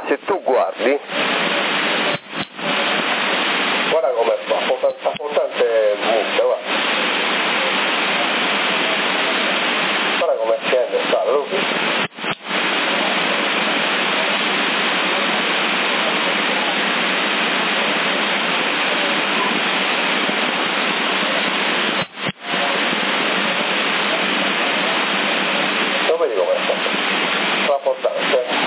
se tu guardi, guarda come fa tante multe, guarda come scende, sale, lo vedi? Lo vedi come sta? Traportante.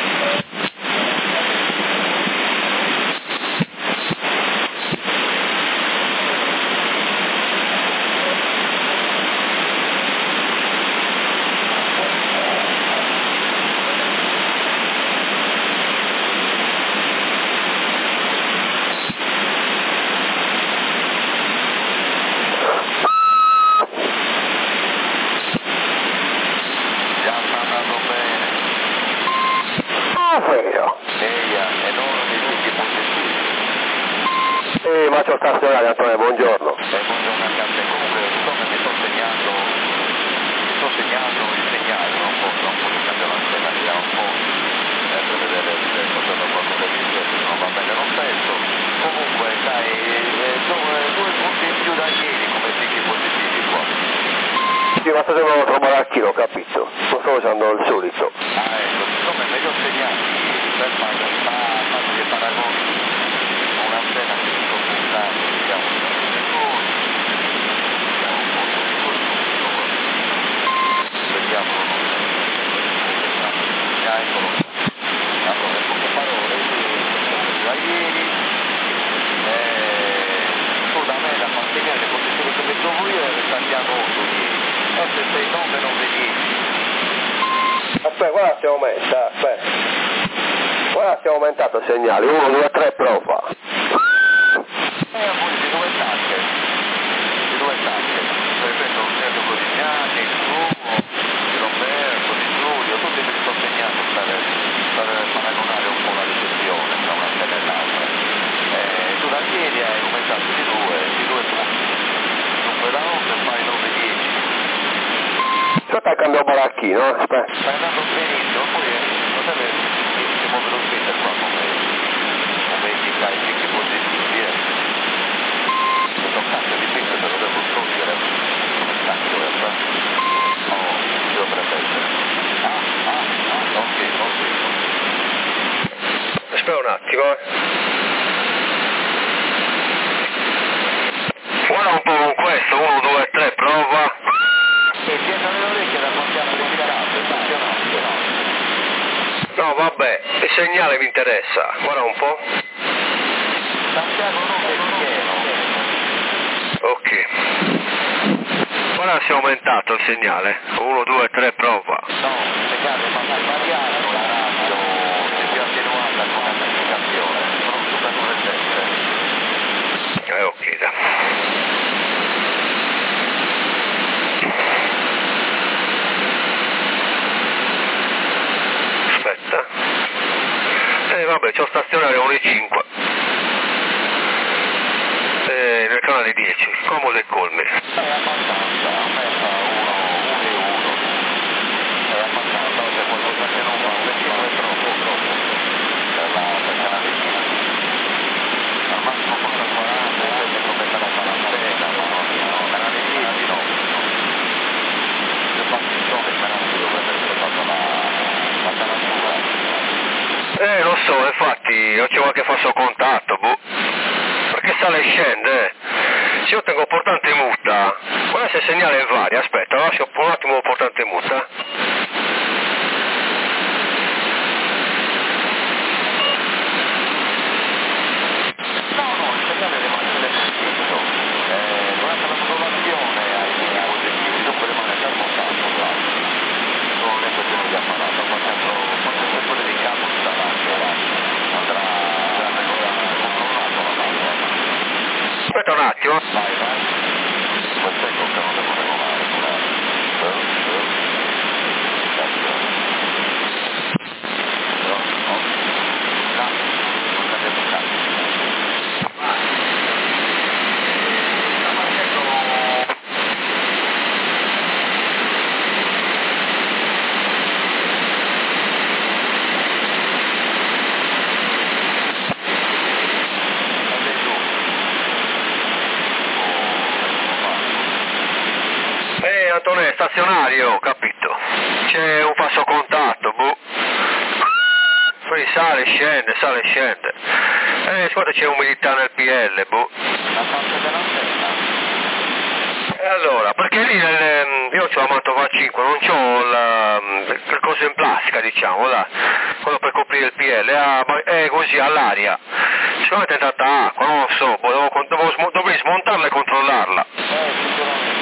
Ma c'ho stazionario, Antonio, buongiorno. Buongiorno anche a te. Comunque, siccome mi sto segnando il segnale, non posso cambiare l'antena, vediamo un po' per vedere se cosa da qualcosa di diverso, non va bene lo stesso. Comunque, sai, due punti in più da ieri come picchi positivi qua. Sì, ma se devo trovare al chilo, capito? Non sto usando il solito. Ecco, siccome me li ho segnati per fare facile paragoni, un'antena che sto puntando, vediamo un secondo, vediamo un po' vediamo eccolo, allora in poche parole, da ieri, tu da me da mantenere le posizioni che mettevo io e restagliato 8 ieri, S69 910. Aspetta, guarda se aumenta, aspetta. Guarda se è aumentato il segnale, 1, 2, 3, prova. Poi di due tacche, per esempio un certo Codignani, il suo, di Roberto, di Giulio, tutti me li sto segnando per paragonare un po' la ricezione tra un'antena e l'altra. Tu da ieri hai aumentato di due punti, dunque da 8 fai 9-10. Aspetta, cambio un baracchino, aspetta. Stai andando benissimo, poi non deve si muove lo splitter qua come indica i picchi positivi, questo cambio di picco te lo devo togliere come cambio, oh, dovrebbe essere, ok, Aspetta un attimo, Guarda un po' con questo, 1, 2, 3, prova. e dietro le orecchie da portare le tirate, funzionante, no? No, vabbè, il segnale mi interessa, guarda un po'. Santiago non è pieno. Ok. Guarda se è aumentato il segnale. 1, 2, 3, prova. No, il segnale fa variato, la radio è più attenuata come amplificazione, non super 9,7. Ok, dai. Aspetta. Vabbè, c'ho stazionario 1,5. Nel canale 10, comodo e colmi. È abbastanza, a me fa 1,1. È abbastanza, c'è qualcosa che non va, un pochino è troppo. Per canale 10. Al massimo porta 40, invece come per la quarantena, no, canale 10 no. Se passi il sole, il canale 10 dovrebbe essere fatta la caratura. Lo so, infatti, non c'è qualche falso contatto, boh. Perché sale e scende, Se io tengo portante in muta, guarda se il segnale varia, aspetta, lascio un attimo il portante in muta. No, il segnale rimane preciso. Durante la modulazione ai positivi, dopo rimane fermo tanto, non è questione di apparato, quando il sensore di campo sarà andrà controllato la macchina. Aspetta un attimo. Vai. Quel secco che non devo regolare. Antonio, stazionario, capito? C'è un passo contatto, boh. Poi sale, scende. Ascolta, c'è un militare nel PL, boh. La parte dell'antenna? E allora, perché lì io ho la Mantova 5, non c'ho il coso in plastica, diciamo, là, quello per coprire il PL, è così all'aria. Secondo me è tentata acqua, non lo so, dovrei smontarla e controllarla. Sicuramente.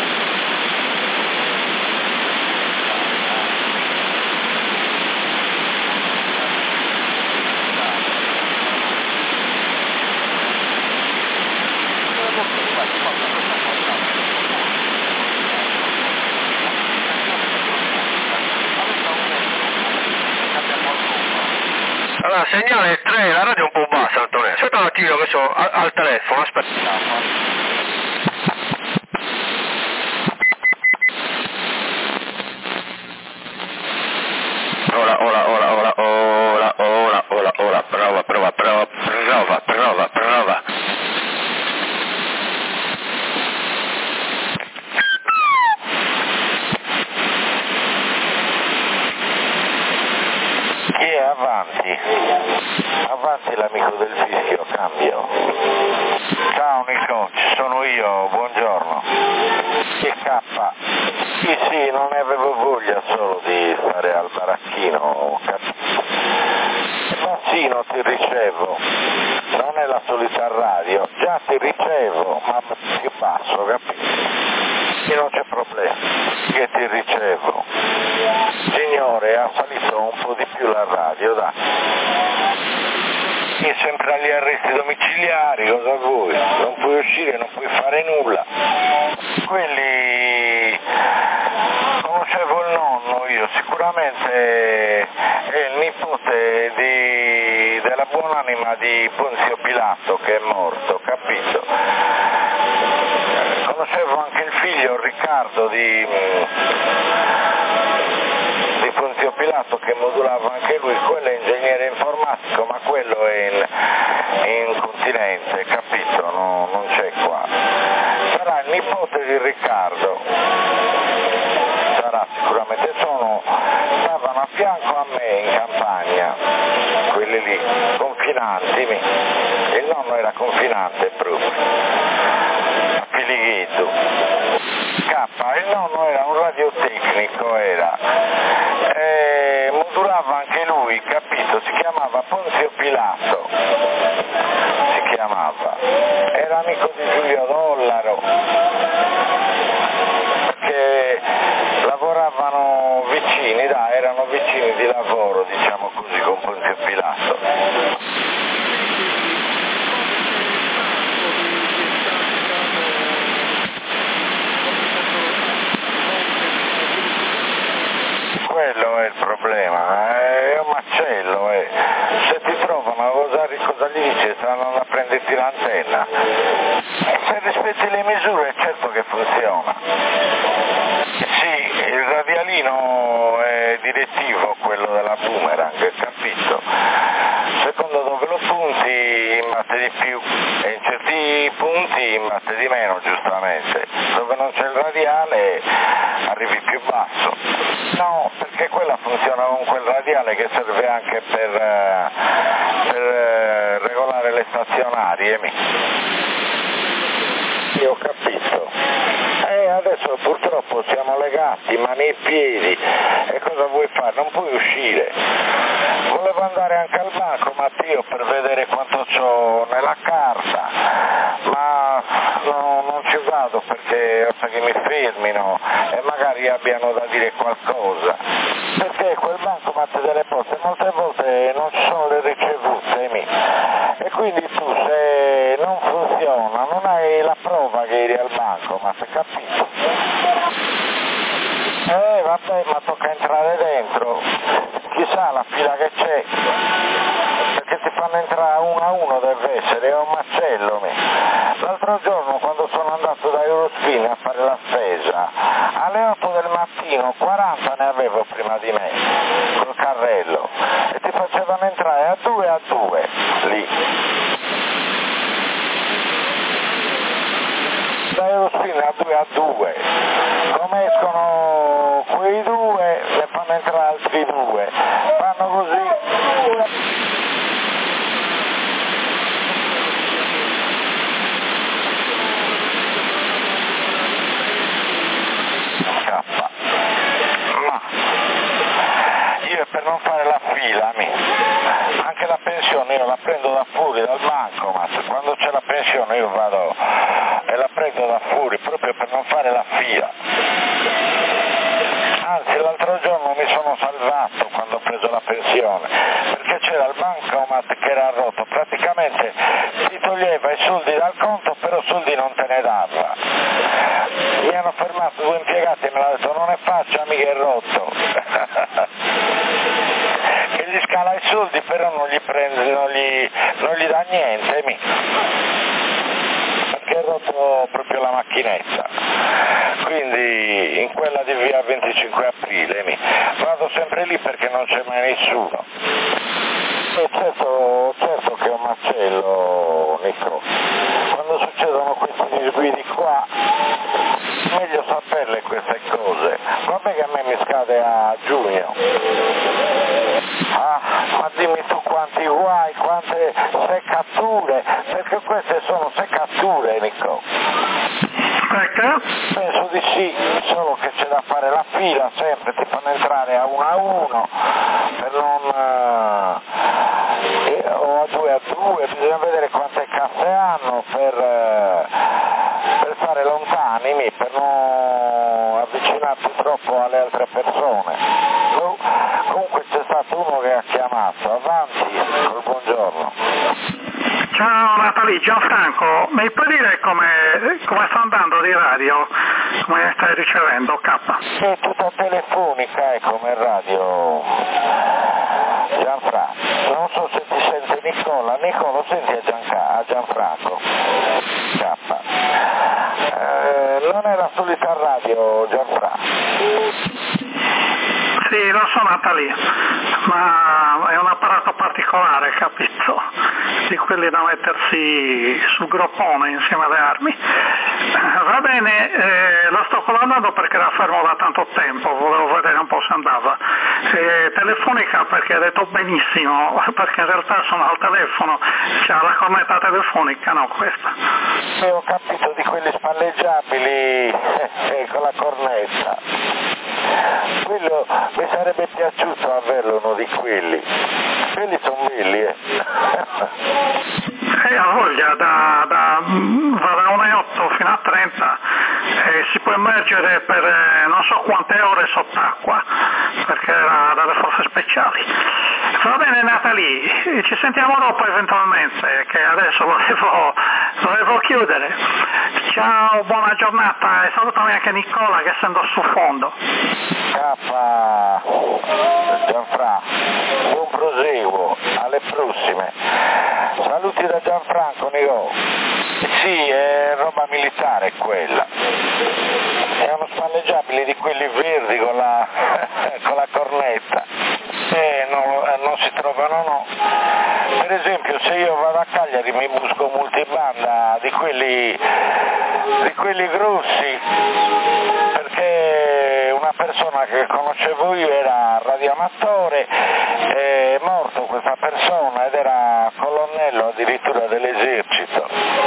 Allora, segnale 3, la radio è un po' bassa, Antonio. Aspetta un attimo che sono al telefono, aspetta. Prova. Chi è avanti? Avanti l'amico del fischio, cambio. Ciao Nico, ci sono io, buongiorno. Che K? Sì, non ne avevo voglia solo di stare al baracchino, Massino ti ricevo, non è la solita radio, già ti ricevo, ma più basso, capito? E non c'è problema, che ti ricevo. Signore, ha salito un po' di più la radio, dai. E sempre agli arresti domiciliari, cosa vuoi? Non puoi uscire, non puoi fare nulla. Quelli... conoscevo il nonno io, sicuramente è il nipote della buonanima di Ponzio Pilato che è morto, capito? Conoscevo anche il figlio Riccardo di Ponzio Pilato che modulava anche lui, quello è ingegnere informatico, ma quello è in continente, capito? No, non c'è qua. Sarà il nipote di Riccardo, sarà sicuramente, stavano a fianco a me in campagna, quelli lì, confinanti, il nonno era confinante proprio, a Filighetto. Il nonno era un radiotecnico, modulava anche lui, capito? Si chiamava Ponzio Pilato, era amico di Giulio Dollaro, perché lavoravano vicini, erano vicini di lavoro, diciamo così, con Ponzio Pilato. Quello è il problema, è un macello, se ti trovano cosa gli dici? Stanno a prenderti l'antenna, se rispetti le misure certo che funziona. Sì, il radialino è direttivo, quello della Boomerang, capito? Secondo dove lo punti imbatte di più e in certi punti imbatte di meno, giustamente. Dove non c'è il radiale arrivi più basso. No, perché quella funziona con quel radiale che serve anche per regolare le stazionarie. Io ho capito. Adesso purtroppo siamo legati, mani e piedi, e cosa vuoi fare? Non puoi uscire. Volevo andare anche al banco, Matteo, per vedere quanto c'ho nella carta, ma non ci vado perché so che mi fermino e magari abbiano da dire qualcosa. Perché quel bancomat delle poste molte volte non ci sono le ricevute, e quindi tu se non funziona non hai la prova che eri al bancomat, capito? Vabbè, ma tocca entrare dentro, chissà la fila che c'è, perché ti fanno entrare uno a uno, deve essere, è un macello. L'altro giorno quando sono andato da Eurospin a fare la spesa, alle 8 del mattino 40 ne avevo prima di me, col carrello, e ti facevano entrare a due, lì. Da Eurospin a 2, come escono quei 2 ne fanno entrare altri 2, fanno così. Ma io per non fare la fila, anche la pensione io la prendo da fuori dal bancomat, quando c'è la pensione io vado e la prendo da fuori proprio per non fare la fila. Anzi, l'altro giorno mi sono salvato quando ho preso la pensione, perché c'era il bancomat che era rotto, praticamente ti toglieva i soldi dal conto, però soldi non te ne dava. Mi hanno fermato 2 impiegati e mi hanno detto non è faccia, mica è rotto. Che gli scala i soldi però non gli prende, non gli dà niente, perché è rotto proprio la macchinetta. Quindi in quella di via 25 aprile vado sempre lì perché non c'è mai nessuno. E certo che è un macello, Nico. Quando succedono questi disguidi qua, meglio saperle queste cose. Vabbè che a me mi scade a giugno. Ah, ma dimmi tu quanti guai, quante seccature, perché queste sono seccature, Nico. Perché? Penso di sì, solo che c'è da fare la fila sempre, ti fanno entrare a 1 per non o a 2, bisogna vedere quante casse hanno per fare lontani, per non avvicinarsi troppo alle altre persone. Comunque c'è stato uno che ha chiamato, avanti, col buongiorno. Ciao Natalie, Gianfranco, mi puoi dire come sta andando di radio? Come stai ricevendo, K? È tutta telefonica, come radio Gianfranco. Non so se ti sente Nicola, senti a Gianfranco. K. Non è la solita radio Gianfranco. Sì, lo so Natalie, ma è un apparato particolare, capito? Di quelli da mettersi sul groppone insieme alle armi. Va bene, lo sto collaudando perché era fermo da tanto tempo, volevo vedere un po' se andava. Telefonica perché hai detto benissimo, perché in realtà sono al telefono, c'è la cornetta telefonica, no questa. Ho capito, di quelli spalleggiabili con la cornetta. Quello mi sarebbe piaciuto averlo uno di quelli. Quelli sono belli, Ha voglia, va da 1,8 fino a 30 e si può immergere per non so quante ore sott'acqua, perché era dalle forze speciali. Va bene Natalie, ci sentiamo dopo eventualmente, che adesso volevo chiudere. Ciao, buona giornata e salutami anche Nicola che essendo su fondo. Gianfranco, buon proseguo, alle prossime. Saluti da Gianfranco, Nico. Sì, è roba militare quella. Erano spalleggiabili di quelli verdi con la cornetta. Non si trovano, no. Per esempio, se io vado a Cagliari mi busco multibanda di quelli grossi, perché una persona che conoscevo io era radioamatore, è morto questa persona ed era colonnello addirittura dell'esercito.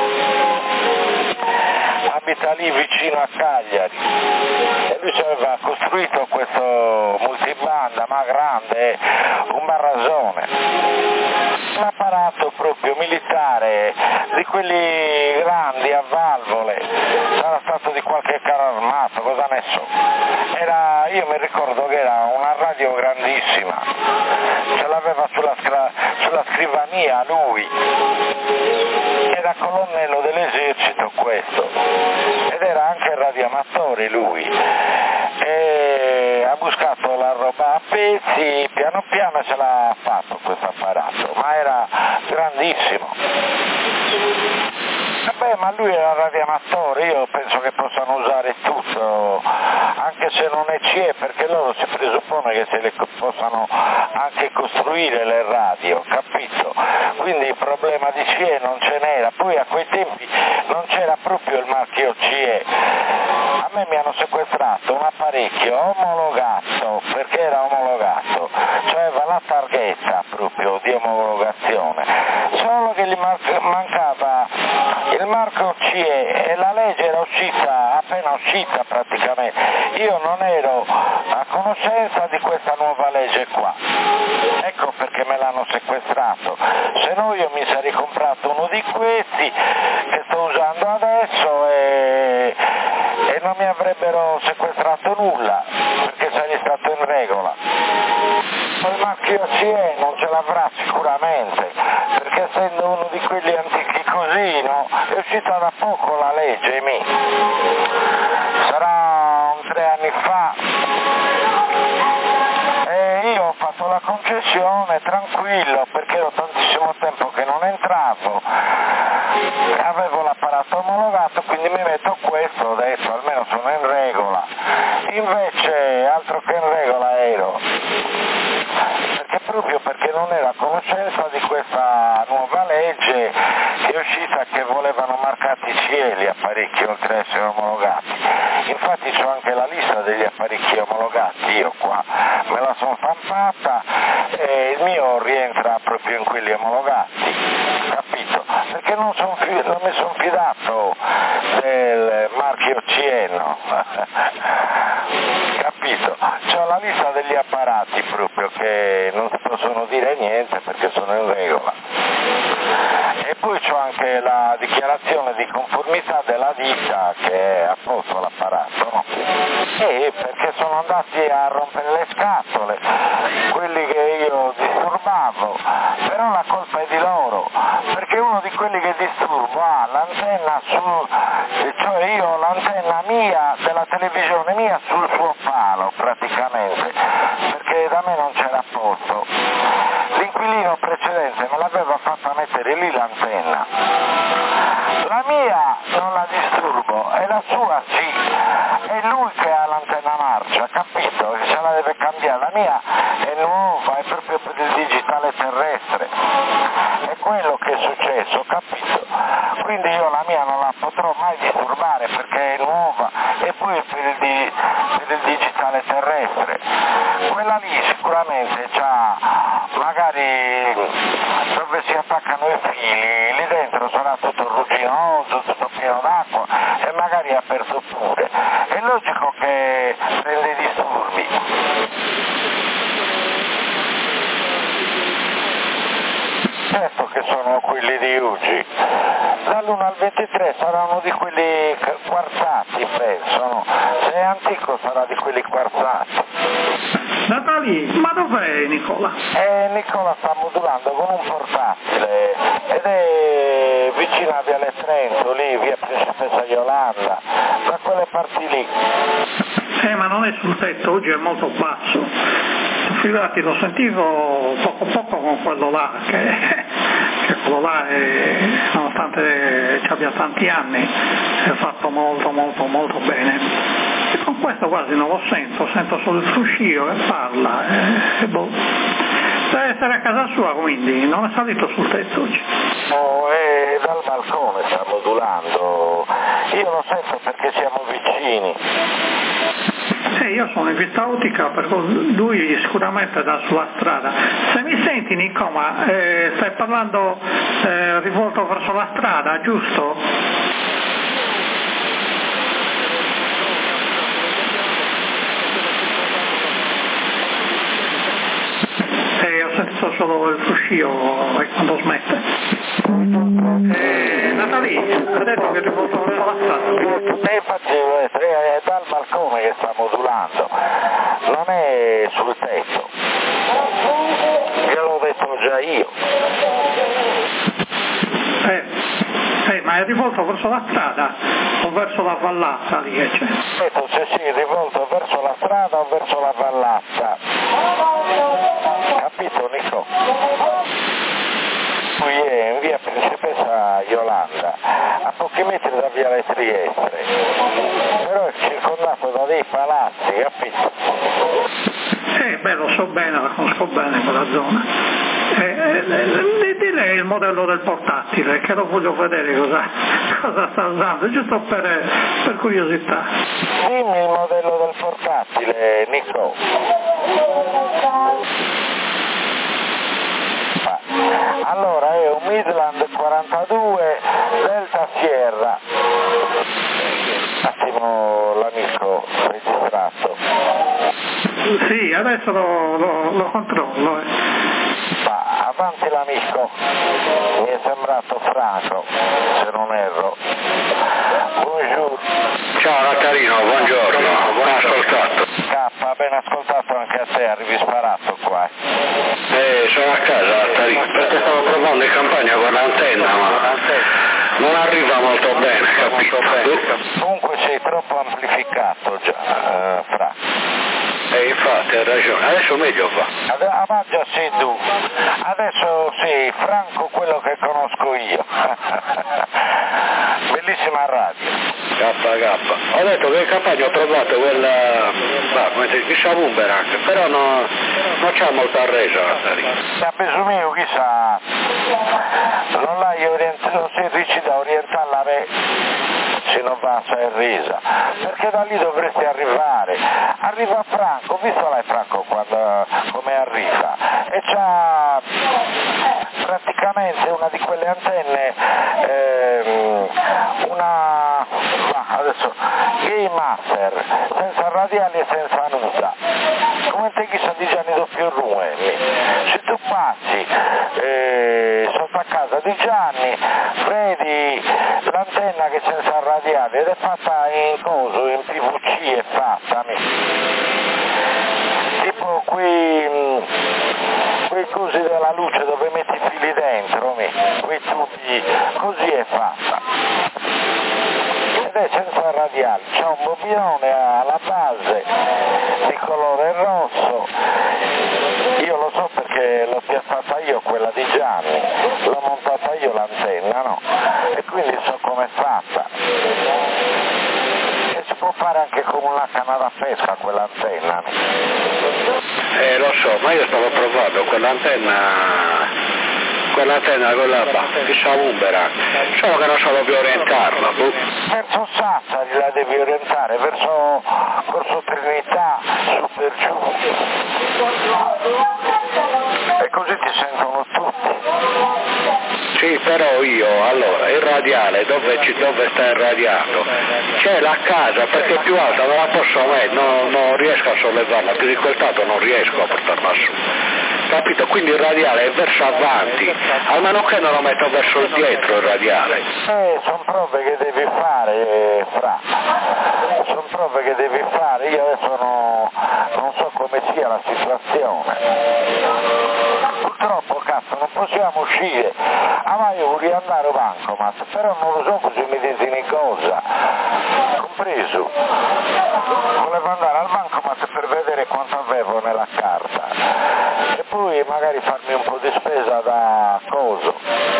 Abita lì vicino a Cagliari e lui ci aveva costruito questo multibanda ma grande, un barrasone, un apparato proprio militare di quelli grandi a valvole, sarà stato di qualche carro armato, cosa ne so. Io mi ricordo che era una radio grandissima, ce l'aveva sulla scrivania lui, era colonnello dell'esercito questo, ed era anche radioamatore lui, e ha buscato la roba a pezzi, piano piano ce l'ha fatto questo apparato, ma era grandissimo. Beh, ma lui era radioamatore, io penso che possano usare tutto, anche se non è CE, perché loro si presuppone che se le possano anche costruire le radio, capito? Quindi il problema di CE non ce n'era, poi a quei tempi non c'era proprio il marchio CE. A me mi hanno sequestrato un apparecchio omologato, perché era omologato, cioè aveva la targhetta proprio di omologazione, solo che gli mancava il marchio CE e la legge era uscita, appena uscita praticamente. Io non ero a conoscenza di questa nuova legge qua, ecco perché me l'hanno sequestrato, se no io mi sarei comprato uno di questi che sto usando adesso e non mi avrebbero sequestrato nulla, perché sarei stato in regola. Il marchio CE non ce l'avrà sicuramente, perché essendo uno di quelli antichi così, no? È uscita da poco la legge, sarà 3 anni fa, e io ho fatto la concessione tranquillo, perché ero tantissimo tempo che non entravo, avevo l'apparato omologato, quindi mi metto questo, adesso almeno sono in regola. Invece altro che in regola ero, proprio perché non ero a conoscenza di questa nuova legge che è uscita, che volevano marcati CE gli apparecchi oltre a essere omologati. Infatti c'ho anche la lista degli apparecchi omologati, io qua me la sono stampata e il mio rientra proprio in quelli omologati, capito? Perché non mi sono fidato del marchio CE, no? Capito? C'ho la lista degli apparati proprio che non si possono dire niente perché sono in regola. E poi c'ho anche la dichiarazione di conformità della ditta che ha posto l'apparato, no? E perché sono andati a rompere le scatole, quelli che io disturbavo, però la colpa è di loro, perché uno di quelli che disturbo ha l'antenna cioè io ho l'antenna mia, della televisione mia sul suo palo praticamente, perché da me non c'era posto. L'inquilino precedente me l'aveva fatta mettere lì l'antenna. La mia non la disturbo e la sua sì, è lui che ha l'antenna marcia, capito? Se la deve cambiare, la mia è nuova, è proprio per il digitale terrestre, è quello che è successo, capito? Quindi io la mia non la potrò mai disturbare perché è nuova e poi per il digitale terrestre. Quella lì sicuramente c'ha magari dove si attaccano i fili, lì dentro sarà tutto rugginoso, tutto pieno d'acqua e magari è aperto pure. È logico che prende i disturbi. Certo che sono quelli di Ugi. Dall'1 al 23 sarà uno di quelli quarzati, penso, no? Se è antico sarà di quelli quarzati. Natali, ma dov'è Nicola? Nicola sta modulando con un portatile ed è vicino a Viale Trento, lì, via Principessa Yolanda, da quelle parti lì. Ma non è sul tetto, oggi è molto basso. Figurati, l'ho sentito poco con quello là, che quello là nonostante ci abbia tanti anni, è fatto molto bene. E con questo quasi non lo sento solo il fruscio che parla, deve essere a casa sua, quindi non è salito sul tetto oggi. No, è dal balcone sta modulando, io lo sento perché siamo vicini. Io sono in vista ottica, per cui lui sicuramente da sulla strada. Se mi senti Nico, ma stai parlando rivolto verso la strada, giusto? Ho sentito solo il fruscio quando smette. Natali ha detto che è rivolto verso la strada. Infatti è dal balcone che sta modulando, non è sul tetto, gliel'ho detto già io. Ma è rivolto verso la strada o verso la vallata lì che c'è? Detto se sì, rivolto verso la strada o verso la vallata. Capito Nico? Qui è in via Principessa Yolanda, a poco pochi metri da Viale Trieste, però è circondato da dei palazzi, capito? Beh, lo so bene, la conosco bene quella zona. Di lei il modello del portatile, che lo voglio vedere cosa sta usando, giusto per curiosità. Dimmi il modello del portatile, Nico. Allora è un Midland 42 Delta Sierra. Un attimo l'amico registrato. Sì, adesso lo controllo. Ma avanti l'amico, mi è sembrato Franco, se non erro. Buongiorno. Ciao Natalino, buongiorno, buon ascoltato. K, ben ascoltato anche a te, arrivi sparato qua. Sono a casa Natalino, perché stavo provando in campagna con l'antenna, ma non arriva molto bene, capito? Comunque sei troppo amplificato già, Fra. Infatti hai ragione, adesso meglio va. Avanti sei tu, adesso sei Franco quello che conosco io. Bellissima radio. KK. Ho detto che in campagna ho trovato quella, chissà Boomerang, però non c'ha molta resa Natalino. A peso mio chissà, non sei riuscito a orientarla se non passa in resa, perché da lì dovresti arrivare. Arriva Franco, visto lei Franco come arriva, e c'ha praticamente una di quelle antenne, adesso Game Master, senza radiali e senza nuda, come te chissà di Gianni Doppio Ruelli. Se tu passi sotto a casa di Gianni, vedi l'antenna che è senza radiali ed è fatta in coso, in PVC è fatta, tipo quei cosi della luce dove metti i fili dentro, quei tubi, così è fatta. Ed è senza radiali, c'è un bobinone alla base di colore rosso, io lo so perché l'ho piazzata io quella di Gianni, l'ho montata io l'antenna, no? E quindi so com'è fatta. E si può fare anche con una canna da pesca quell'antenna. Lo so, ma io stavo provando quell'antenna chissà Boomerang, solo che non so più orientarla. Verso Sassari la devi orientare, verso Corso Trinità, su per giù. E così ti sentono tutti. Sì, però io, allora, il radiale, dove sta irradiato? C'è la casa, perché più alta non la posso mettere, non riesco a sollevarla, più di quel tanto non riesco a portarla su. Capito? Quindi il radiale è verso avanti, almeno che non lo metto verso il dietro il radiale. Sono prove che devi fare, Fra. Sono prove che devi fare, io adesso non so come sia la situazione. Purtroppo, cazzo, non possiamo uscire. Ma io voglio andare a bancomat, però non lo so così mi disini cosa. Compreso. Volevo andare al bancomat per vedere quanto avevo nella carta. E poi magari farmi un po' di spesa da coso.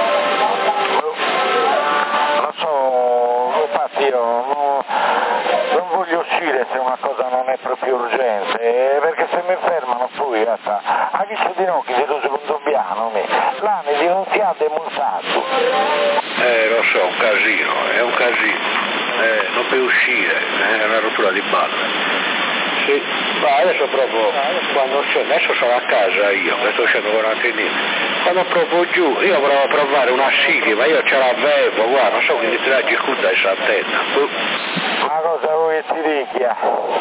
Non so, infatti io non voglio uscire se una cosa non è proprio urgente, perché se mi fermano poi a chi c'è di no, chi vedo secondo piano, là mi denunziate e multato. Lo so, è un casino, non puoi uscire, è una rottura di balle. Sì, ma adesso proprio quando scendo, adesso sono a casa io, che sto scendendo con l'antennina. Quando provo giù, io provo a provare una sighi, ma io ce l'avevo, guarda, non so che mi tirare circuito da questa antenna. Ma cosa vuoi ti dica?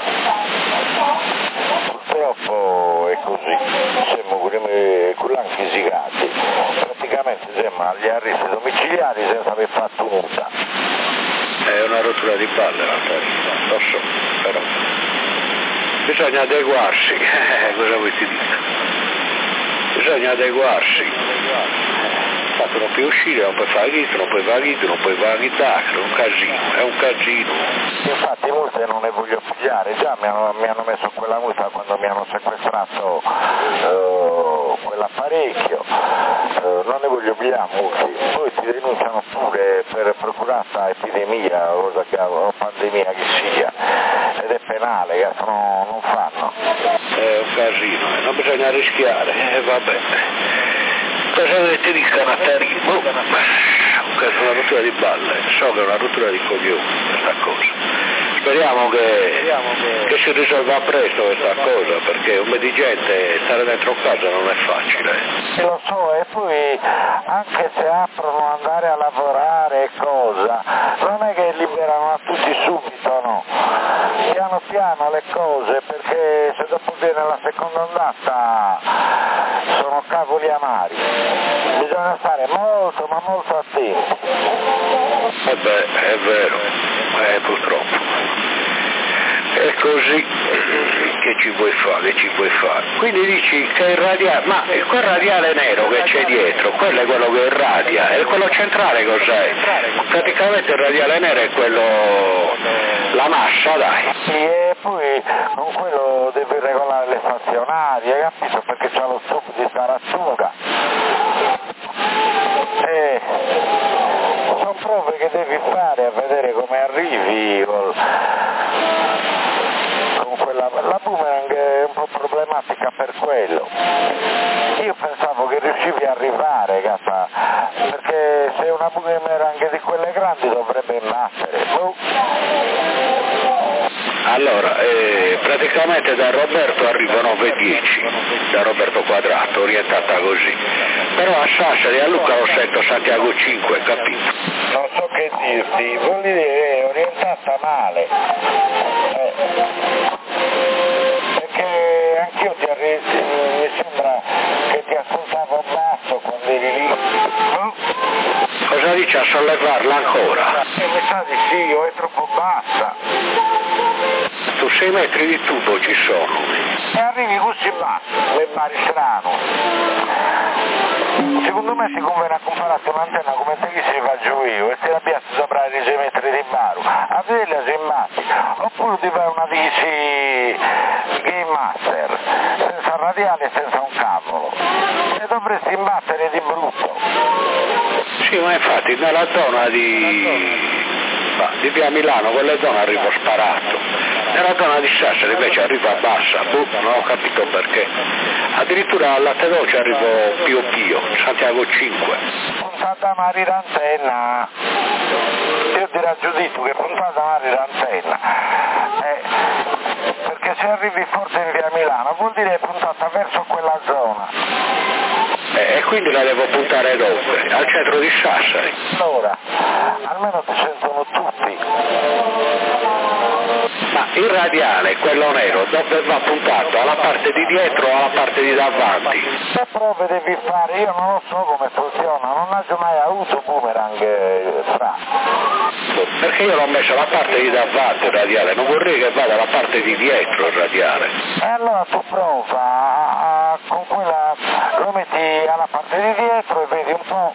Purtroppo è così, siamo con anche sigati, praticamente siamo agli arresti domiciliari senza aver fatto nulla. È una rottura di balle, lo so, però. Bisogna adeguarsi, cosa vuoi ti dire? Bisogna adeguarsi. Infatti non puoi uscire, non puoi fare niente, non puoi validare, è un casino. Infatti molte non ne voglio pigliare, già mi hanno messo quella multa quando mi hanno sequestrato quell'apparecchio, non ne voglio pigliare molti, poi ci denunciano pure per procurata epidemia o pandemia che sia, ed è penale, che non fanno. È un casino, non bisogna rischiare, vabbè. Cosa volete dire Canatarino? Questa è una rottura di balle, so che è una rottura di coglioni questa cosa. Speriamo che si risolva presto questa cosa, perché un po' di gente stare dentro casa non è facile. Sì, lo so, e poi anche se aprono andare a lavorare e cosa, non è che liberano a tutti subito, no. Piano piano le cose, perché se dopo viene la seconda ondata sono cavoli amari. Bisogna stare molto, ma molto attenti. È vero, purtroppo. È così, che ci puoi fare? Quindi dici che il radiale, ma quel radiale nero che c'è dietro, quello è quello che irradia, e quello centrale cos'è? Praticamente il radiale nero è quello, la massa, dai. Sì, e poi con quello devi regolare le stazionarie, capito? Perché c'ha lo stop di Sarassuga. Sono prove che devi fare a vedere come arrivi. La boomerang è un po' problematica per quello. Io pensavo che riuscivi a arrivare, cazzo, perché se una boomerang di quelle grandi dovrebbe imbattere. Allora, praticamente da Roberto arriva 9:10, da Roberto Quadrato, orientata così. Però a Sassari e a Lucca lo sento Santiago 5, capito? Non so che dirti, vuol dire è orientata male. Perché anch'io mi sembra che ti ascoltavo basso quando eri lì. Cosa dici a sollevarla ancora? Mi sa di sì, o è troppo bassa. Tu 6 metri di tubo ci sono. E arrivi così basso, le bari strano. Secondo me si conviene a comprare un'antenna come te che si va giù io e se la piazza sopra i 6 metri di baru, a vederla si immatti. Oppure ti fai una DC Game Master, senza radiale e senza un cavolo. E dovresti imbattere di brutto. Sì, ma infatti nella zona di via Milano, quella zona arrivo sparato. Nella zona di Sassari invece arriva bassa, non ho capito perché. Addirittura alla Tedoce arrivo Pio, Santiago 5. Puntata Mari l'antenna. Io ti raggiudito che puntata Mari l'antenna. Perché se arrivi forte in via Milano vuol dire puntata verso quella zona. E quindi la devo puntare dove? Al centro di Sassari. Allora, almeno ti sentono tutti. Ma il radiale, quello nero, dove va puntato? Alla parte di dietro o alla parte di davanti? Che prove devi fare? Io non lo so come funziona, non ho mai avuto boomerang fra. Perché io l'ho messo alla parte di davanti il radiale, non vorrei che vada alla parte di dietro il radiale. E allora tu prova con quella, lo metti alla parte di dietro e vedi un po'.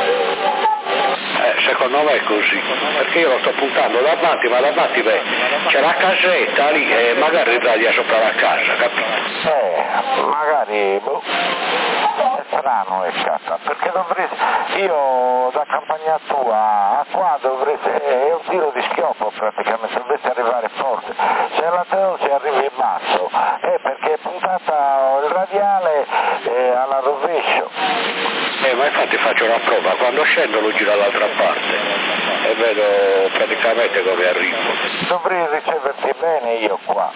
Secondo me è così, perché io lo sto puntando davanti, ma davanti c'è la casetta lì e magari radia sopra la casa, capito? Magari, è strano cazzo, perché dovresti, io da campagna tua a qua dovresti, è un tiro di schioppo praticamente, dovresti arrivare forte, se alla Tedoce arrivi in basso, perché è puntata il radiale alla rovescio. Ma infatti faccio una prova, quando scendo lo giro dall'altra parte e vedo praticamente come arrivo. Dovrei riceverti bene io qua.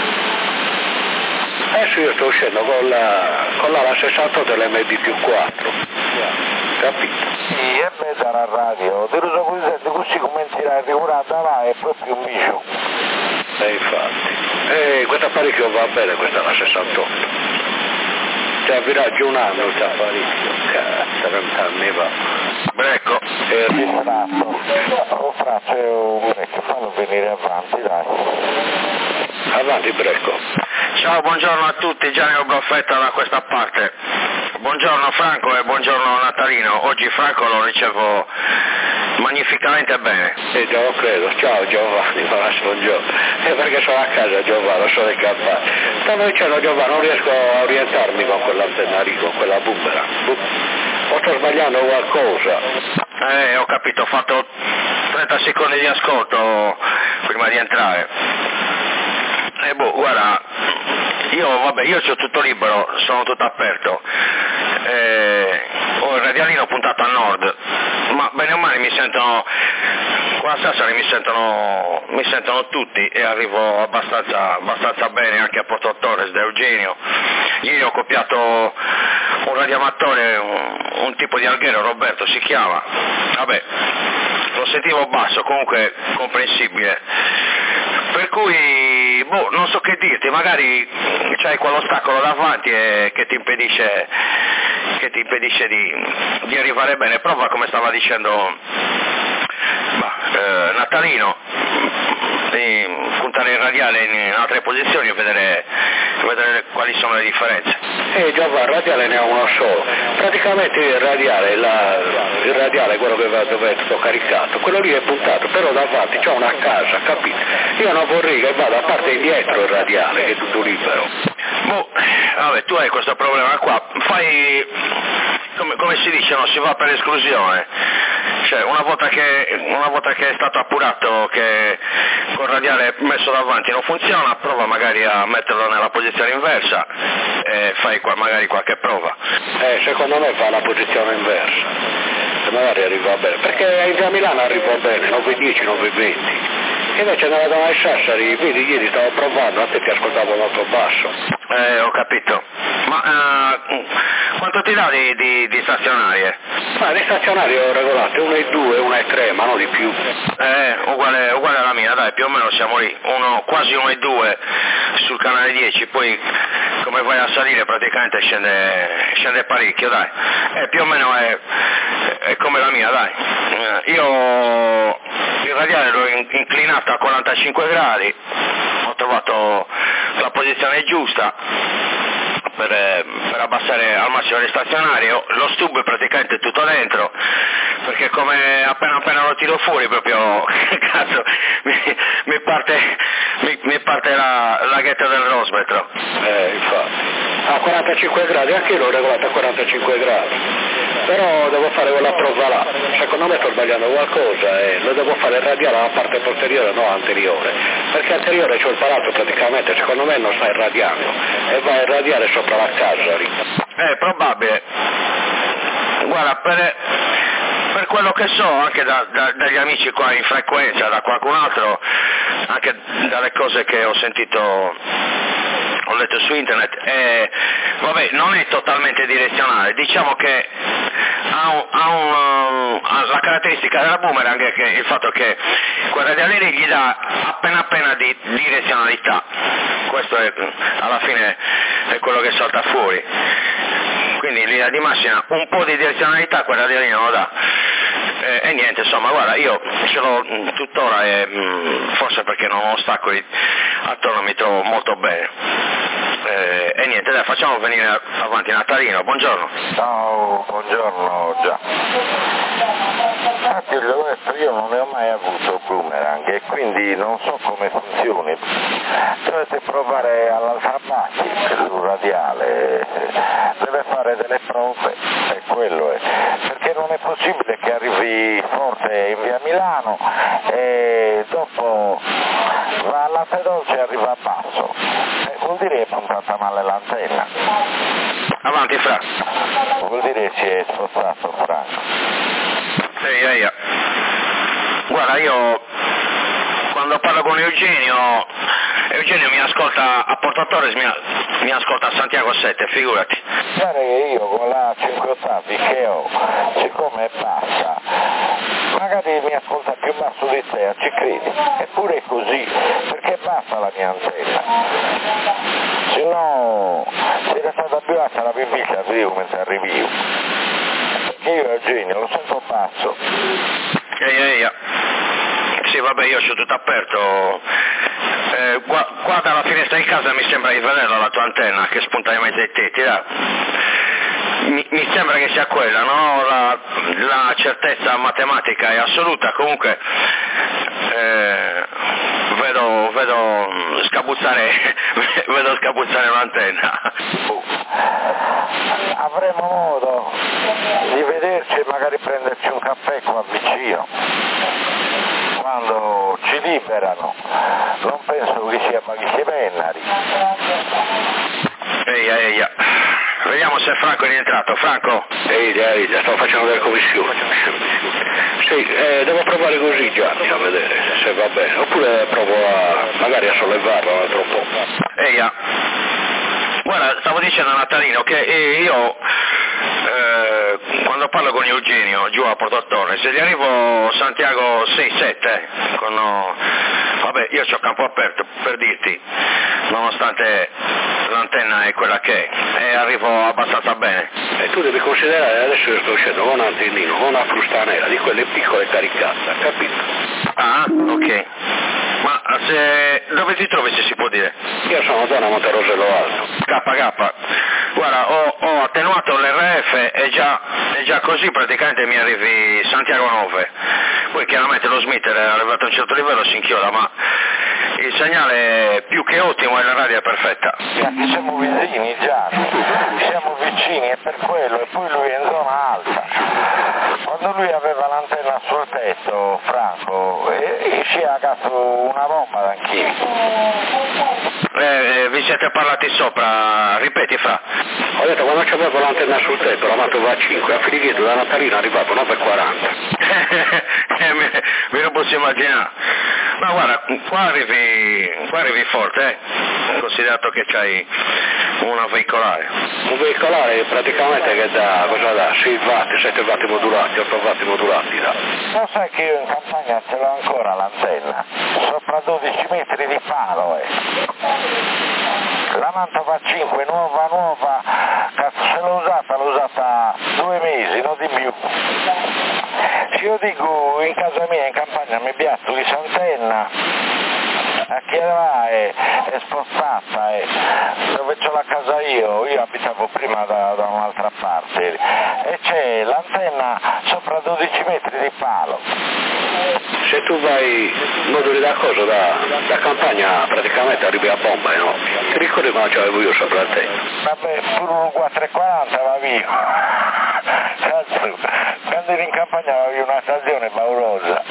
Adesso io sto uscendo con la 68 dell'MD+4, capito? Sì, è bella la radio, ti lo so così commenterai figurata là, è proprio un bijou. Infatti. Questo apparecchio va bene, questa è la 68. C'è a viraggio un anno il apparecchio, cazzo, 30 anni fa. Brecco. Oh, fra, c'è un Brecco, fallo venire avanti, dai. Avanti, Brecco. Ciao, buongiorno a tutti, Gianni Goffetta da questa parte. Buongiorno Franco e buongiorno Natalino. Oggi Franco lo ricevo magnificamente bene. Già lo credo. Ciao Giovanni, buongiorno. Perché sono a casa Giovanni, sono in campagna. Stavo dicendo Giovanni, non riesco a orientarmi con quell'antenna lì, con quella boomerang. O sto sbagliando qualcosa? Ho capito, ho fatto 30 secondi di ascolto prima di entrare. Guarda, io c'ho tutto libero, sono tutto aperto. Ho il radialino puntato a nord, ma bene o male mi sentono, con la Sassari mi sentono tutti e arrivo abbastanza bene anche a Porto Torres da Eugenio. Ieri ho copiato un radioamatore, un tipo di alghero, Roberto si chiama, lo sentivo basso, comunque comprensibile. Per cui, non so che dirti, magari c'hai quell'ostacolo davanti che ti impedisce di arrivare bene. Prova, come stava dicendo Natalino, di puntare il radiale in altre posizioni e vedere quali sono le differenze. Giovanni, il radiale ne ha uno solo. Praticamente il radiale, quello che va dove è tutto caricato, quello lì è puntato, però davanti c'è una casa, capito? Io non vorrei che vada a parte indietro il radiale, che è tutto libero. Tu hai questo problema qua, fai, come si dice, no? Si va per esclusione. Cioè, una volta che è stato appurato che col radiale messo davanti non funziona, prova magari a metterlo nella posizione inversa e fai magari qualche prova. Secondo me fa la posizione inversa, se magari arriva bene, perché a Milano arriva bene, 9.10, 9.20. Invece nella zona di Sassari, vedi, ieri stavo provando, a te ti ascoltavo molto basso. Ho capito. Ma quanto ti dà di stazionarie? Ma di stazionarie ho regolate 1,2, 1,3, ma non di più. Uguale alla mia, dai, più o meno siamo lì, quasi 1,2 sul canale 10, poi come vai a salire praticamente scende parecchio, dai. Più o meno è come la mia, dai. Io il radiale l'ho inclinato a 45 gradi, ho trovato la posizione giusta per abbassare al massimo le stazionarie. Lo stub è praticamente tutto dentro, perché come appena lo tiro fuori proprio cazzo mi parte la ghetta del rosmetro. Infatti a 45 gradi, anche io l'ho regolato a 45 gradi, però devo fare quella prova là. Secondo me sto sbagliando qualcosa e lo devo fare radiare alla parte posteriore, no anteriore, perché anteriore c'ho il palato praticamente, secondo me non sta irradiando e va a irradiare sopra la casa lì. È probabile. Guarda, per quello che so anche dagli amici qua in frequenza, da qualcun altro, anche dalle cose che ho sentito, ho letto su internet, non è totalmente direzionale, diciamo che ha la caratteristica della boomerang è che il fatto che quel radiale gli dà appena di direzionalità, questo alla fine è quello che salta fuori, quindi in linea di massima un po' di direzionalità quel radialino lo dà. E niente, insomma, guarda, io ce l'ho tuttora e forse perché non ho ostacoli attorno mi trovo molto bene. E niente, dai, facciamo venire avanti Natalino, buongiorno. Ciao, buongiorno già. Infatti io non ne ho mai avuto boomerang e quindi non so come funzioni. Dovete provare all'Alfa Batic, sul radiale, deve fare delle prove, e quello è. Perché non è possibile che arrivi forte in via Milano e dopo va alla Fedolce e arriva a basso. Vuol dire che è puntata male l'antenna. Avanti Fra. Vuol dire che si è spostato Franco. Guarda, io quando parlo con Eugenio mi ascolta a Porto Torres, mi ascolta a Santiago 7, figurati. Guarda che io con la 5 ottavi che ho, siccome è bassa, magari mi ascolta più basso di te, ci credi? Eppure è così, perché è bassa la mia antenna. Se no, se era stata più alta la pipiccia, vedevo mentre arrivivo. Perché io Eugenio lo sento basso. Sì, vabbè, io c'ho tutto aperto. Guarda alla finestra di casa, mi sembra di vederla la tua antenna che spunta in mezzo ai tetti, dai. Mi sembra che sia quella, non ho la certezza matematica è assoluta, comunque vedo scabuzzare l'antenna. Avremo modo di vederci e magari prenderci un caffè caffè qua vicino. Quando ci liberano, non penso che sia Maghi Vennari. Eia. Vediamo se Franco è rientrato. Franco? Ehi, sto facendo delle commissioni. Sì, devo provare così Gianni, a vedere se va bene. Oppure provo magari a sollevarlo un altro po'. Eia. Guarda, stavo dicendo a Natalino che io quando parlo con Eugenio giù a Porto Torre, se gli arrivo Santiago 6-7, vabbè, io c'ho campo aperto per dirti, nonostante l'antenna è quella che è, e arrivo abbastanza bene. E tu devi considerare, adesso io sto uscendo con un antennino, con una frusta nera, di quelle piccole caricate, capito? Ah, ok. Ma dove ti trovi, se si può dire? Io sono zona Monterosello Alto. KK. Guarda, ho attenuato l'RF e già così praticamente mi arrivi Santiago 9. Poi chiaramente lo Smitter è arrivato a un certo livello, si inchioda, ma il segnale è più che ottimo e la radio è perfetta. Perché siamo vicini già, siamo vicini, è per quello, e poi lui è in zona alta. Quando lui aveva l'antenna sul tetto, Franco, ci ha cazzo una bomba d'anch'io. Vi siete parlati sopra, ripeti Fra. Ho detto quando c'avevo l'antenna sul tetto, la matto va a 5, a Filighito da Natalino è arrivato 9,40. Me lo posso immaginare. Ma guarda, qua arrivi forte, considerato che c'hai una veicolare. Un veicolare praticamente che dà, cosa dà? 6 watt, 7 watt modulati, 8 watt modulati dà. Lo sai che io in campagna ce l'ho ancora l'antenna, sopra 12 metri di palo, La Mantova 5, nuova, cazzo se l'ho usata 2 mesi, non di più. Se io dico in casa mia, in campagna, mi piazzo di antenna, a chi là è spostata, dove c'ho la casa io abitavo prima da un'altra parte, e c'è l'antenna sopra 12 metri di palo. Se tu vai moduli da cosa, da campagna praticamente arrivi a bomba, no? Ti ricordi quando c'avevo io sopra te? Vabbè, pure un 440 va via. Cazzo, quando ero in campagna avevo una stazione paurosa.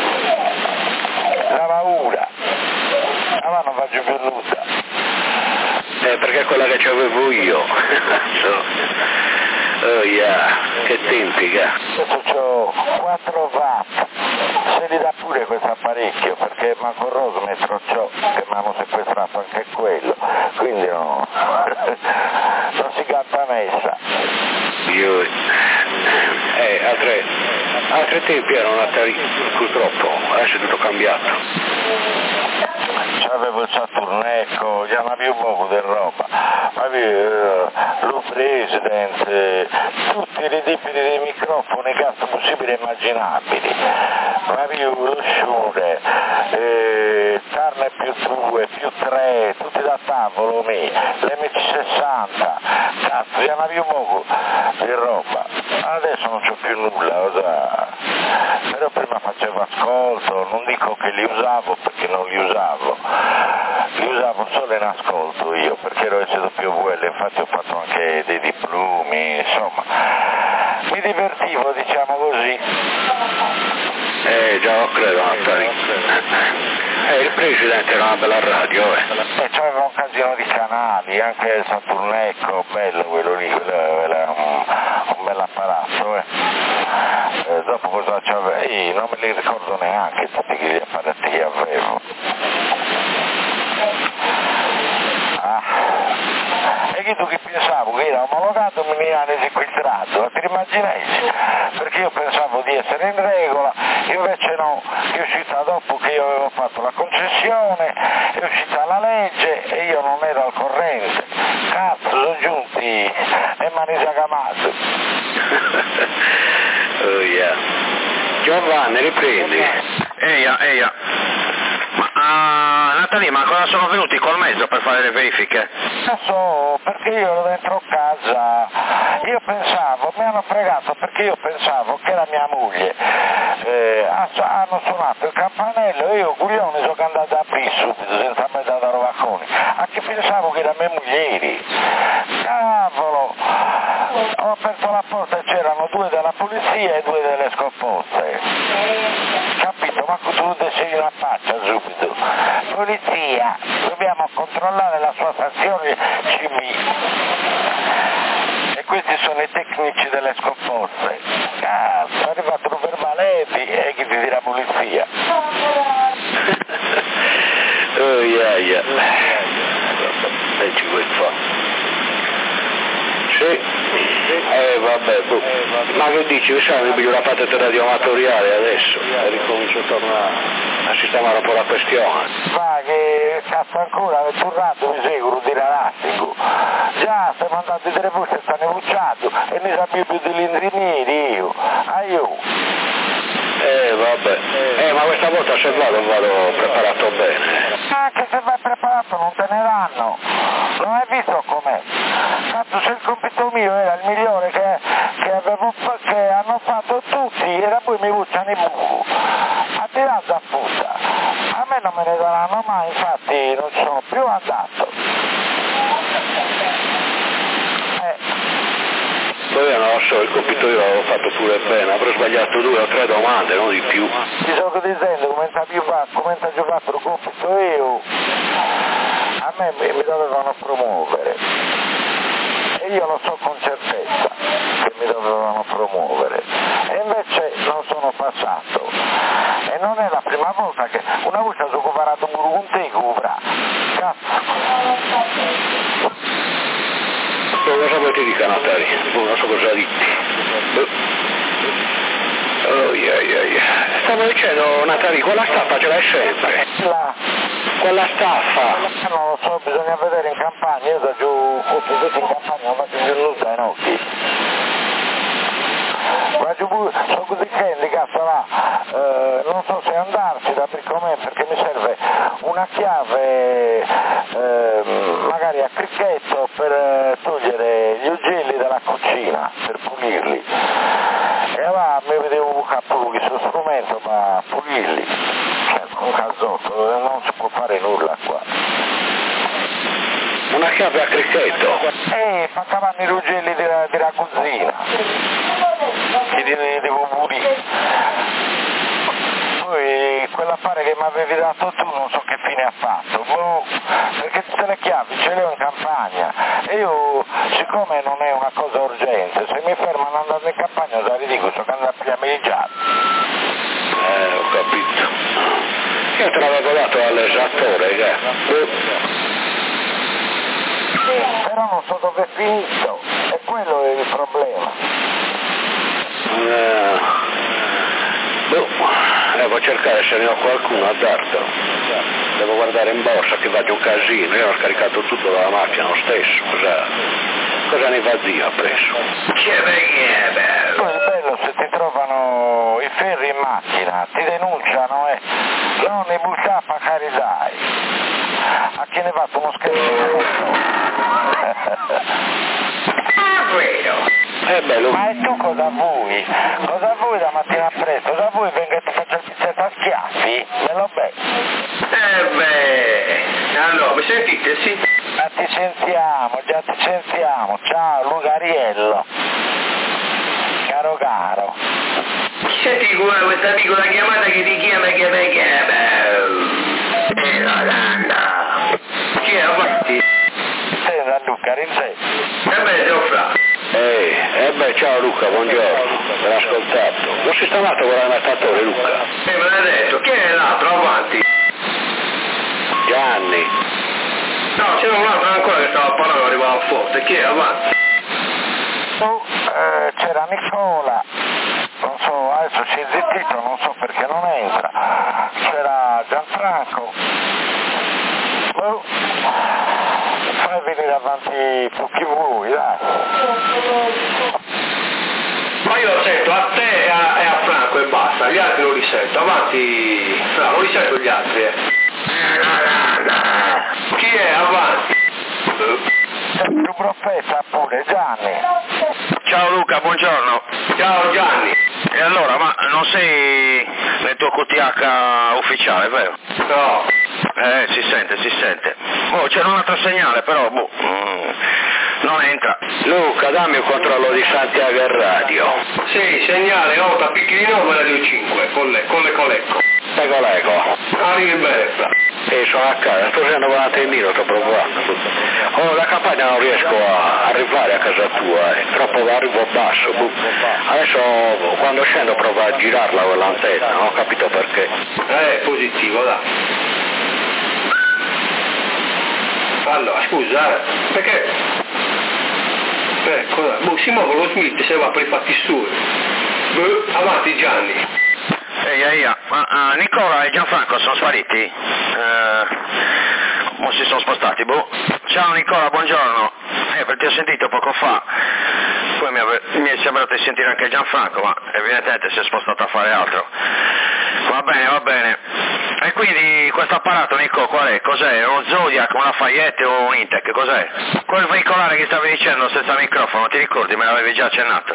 La paura. Ma non faccio più nulla. Perché è quella che c'avevo io. Oh yeah, che tempi, Adesso c'ho 4 watt. Se li dà pure questo apparecchio, perché manco Rosmetro c'ho, che mi hanno sequestrato anche quello, quindi no, non si canta messa. Io, altri tempi erano Natalino, purtroppo, adesso è tutto cambiato. C'avevo il Saturn, ecco, già non più poco di roba, ma lo President, tutti i tipi di microfoni, cazzo possibili e immaginabili, ma lo Shure, Turner più 2, più 3, tutti da tavolo, l'MC60, cazzo, già non più poco di roba, adesso non c'ho più nulla, però prima facevo ascolto, non dico che li usavo perché non li usavo solo in ascolto io, perché ero SWL, infatti ho fatto anche dei diplomi, insomma, mi divertivo, diciamo così. Già lo credo, Natalino. Il Presidente era una bella radio, E c'aveva un casino di canali, anche il Saturn, ecco, bello quello lì, era un bel apparato, dopo cosa c'aveva? Non me li ricordo neanche tutti gli apparati che avevo. E che tu che pensavo che era omologato minerale sequestrato, ti immagini? Perché io pensavo di essere in regola, invece no, è uscita dopo che io avevo fatto la concessione, è uscita la legge e io non ero al corrente. Cazzo, sono giunti e mani Sagamatsu. Oh yeah. Giovanni, riprendi. Eia. Ma Natalino, ma cosa sono venuti col mezzo per fare le verifiche? Non so, perché io ero dentro casa, io pensavo, mi hanno fregato perché io pensavo che la mia moglie hanno suonato il campanello e io Guglione sono andato a aprire subito senza mai dare rovacconi, a che pensavo che era mia moglie. Cavolo, ho aperto la porta e c'erano 2 della polizia polizia e 2 delle scomposte. Capito? Ma tu decidi la faccia subito. Polizia, dobbiamo controllare la sua stazione CV. E questi sono i tecnici delle scomposte. Cazzo, è arrivato un verbaletti e chi ti dirà polizia? Oh yeah. E ci vuoi fare? Sì. Vabbè, ma che dici? Mi piglio la patente radioamatoriale adesso e ricomincio a tornare a sistemare un po' la questione. Ma che cazzo ancora, tu rato mi sicuro di rarastico. Già, stiamo andando di rebus e stanno bucciando e ne sapevo più degli ingegneri io. Vabbè. Ma questa volta se vado preparato bene. Anche se vai preparato non te ne danno. Non hai visto com'è? Tanto se il compito mio era il migliore che hanno fatto tutti, e poi mi buttano i buco. A tirare da puta. A me non me ne daranno mai, infatti non ci sono più andato. Io non lo so, il compito io l'avevo fatto pure bene, avrò sbagliato 2 o 3 domande, non di più. Ti sto dicendo come ti ho fatto il compito io. A me mi dovevano promuovere. E io lo so con certezza che mi dovevano promuovere. E invece non sono passato. E non è la prima volta che una volta sono comparato pure con te, Cubra. Non so che ti dica Natali, non so cosa dirti. Oh yeah. Stavo dicendo Natali, quella staffa ce l'hai sempre. Quella staffa. Non lo so, bisogna vedere in campagna, io da giù, così in campagna non faccio più nulla dai occhi. Sono così che di cazzo là, non so se andarci da Bricomè perché mi serve una chiave magari a cricchetto per togliere gli ugelli dalla cucina, per pulirli. E allora mi vedevo bucare pure sullo strumento, ma pulirli, cioè un cazzotto, non si può fare nulla qua. Una chiave a cricchetto? Fa cavare gli ugelli della cucina. Che devo pulire. Poi quell'affare che mi avevi dato tu non so che fine ha fatto, perché tutte le chiavi ce le ho in campagna e io, siccome non è una cosa urgente, se mi fermano andando in campagna già ridico, so che andare a pigliarmi già. Ho capito. Io te l'avevo dato all'esattore, però non so dove è finito, e quello è il problema. Devo cercare se ne ho qualcuno a dartelo. Devo guardare in borsa che vado un casino, io ho scaricato tutto dalla macchina lo stesso, cosa ne va zio ha preso? Che bello! Poi è bello se ti trovano i ferri in macchina, ti denunciano e non ne buttare a carità. A chi ne va uno scherzo? È bello. Ma e tu cosa vuoi? Cosa vuoi da mattina presto? Cosa vuoi che ti faccia il pizzetto a schiaffi? Me lo becco. Allora, mi sentite, sì? Ma già ti sentiamo. Ciao Lugariello. Caro. Senti questa piccola chiamata che ti chiama. Chi è avanti? Sei da Luca Rinzetti. Devo fare. Ciao Luca, buongiorno, ben ascoltato. Non si sta amato con l'animatore Luca? Me l'ha detto, chi è l'altro avanti? Gianni. No, c'era un altro ancora che stava parlando, arrivava forte, chi è avanti? C'era Nicola, non so, adesso si è zittito, non so perché non entra. C'era Gianfranco. Fai venire avanti tu chi vuoi, dai. Ma io lo sento a te e a Franco e basta, gli altri non li sento, avanti, non li sento gli altri. Chi è avanti? Tu professa pure, Gianni. Ciao Luca, buongiorno. Ciao Gianni. E allora, ma non sei nel tuo QTH ufficiale, vero? No. Si sente. C'era un'altra segnale, però, non entra. Luca, dammi il controllo di Santiago e radio. Sì, segnale 8 piccolino, radio 5, con l'eco. Ecco. Arrivi bene, fra. Sono a casa, sto facendo 40 minuti, sto provando. La campagna non riesco a arrivare a casa tua, troppo arrivo basso. Adesso quando scendo provo a girarla con l'antenna, non ho capito perché. Positivo, dai. Allora, scusa, perché? Ecco, si muove lo Smith se va per i fatti suoi. Avanti Gianni. Ehi, ma Nicola e Gianfranco sono spariti? Non si sono spostati, Ciao Nicola, buongiorno. Perché ti ho sentito poco fa. Poi mi è sembrato di sentire anche Gianfranco, ma evidentemente si è spostato a fare altro. Va bene. E quindi questo apparato, Nico, qual è? Cos'è? Un Zodiac, un Lafayette o un Intec? Cos'è? Quel veicolare che stavi dicendo senza microfono, ti ricordi? Me l'avevi già accennato.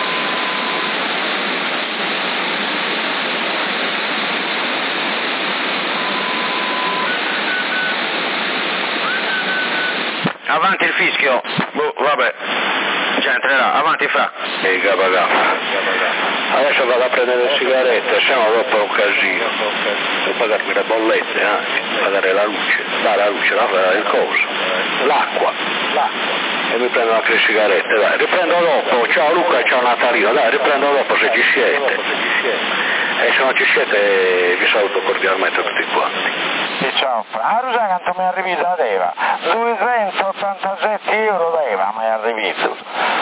Avanti il fischio. Vabbè. Già entrerà. Avanti fra. Adesso vado a prendere le sigarette, se no dopo è un casino. Devo pagarmi le bollette anche, pagare la luce, il coso, l'acqua. E mi prendo anche le sigarette, dai, riprendo dopo. Ciao Luca e ciao Natalino, dai, riprendo dopo se ci siete. E se non ci siete vi saluto cordialmente tutti quanti. Ciao, Arusa quanto mi è arrivato Deva? 287 euro Deva mi è arrivato.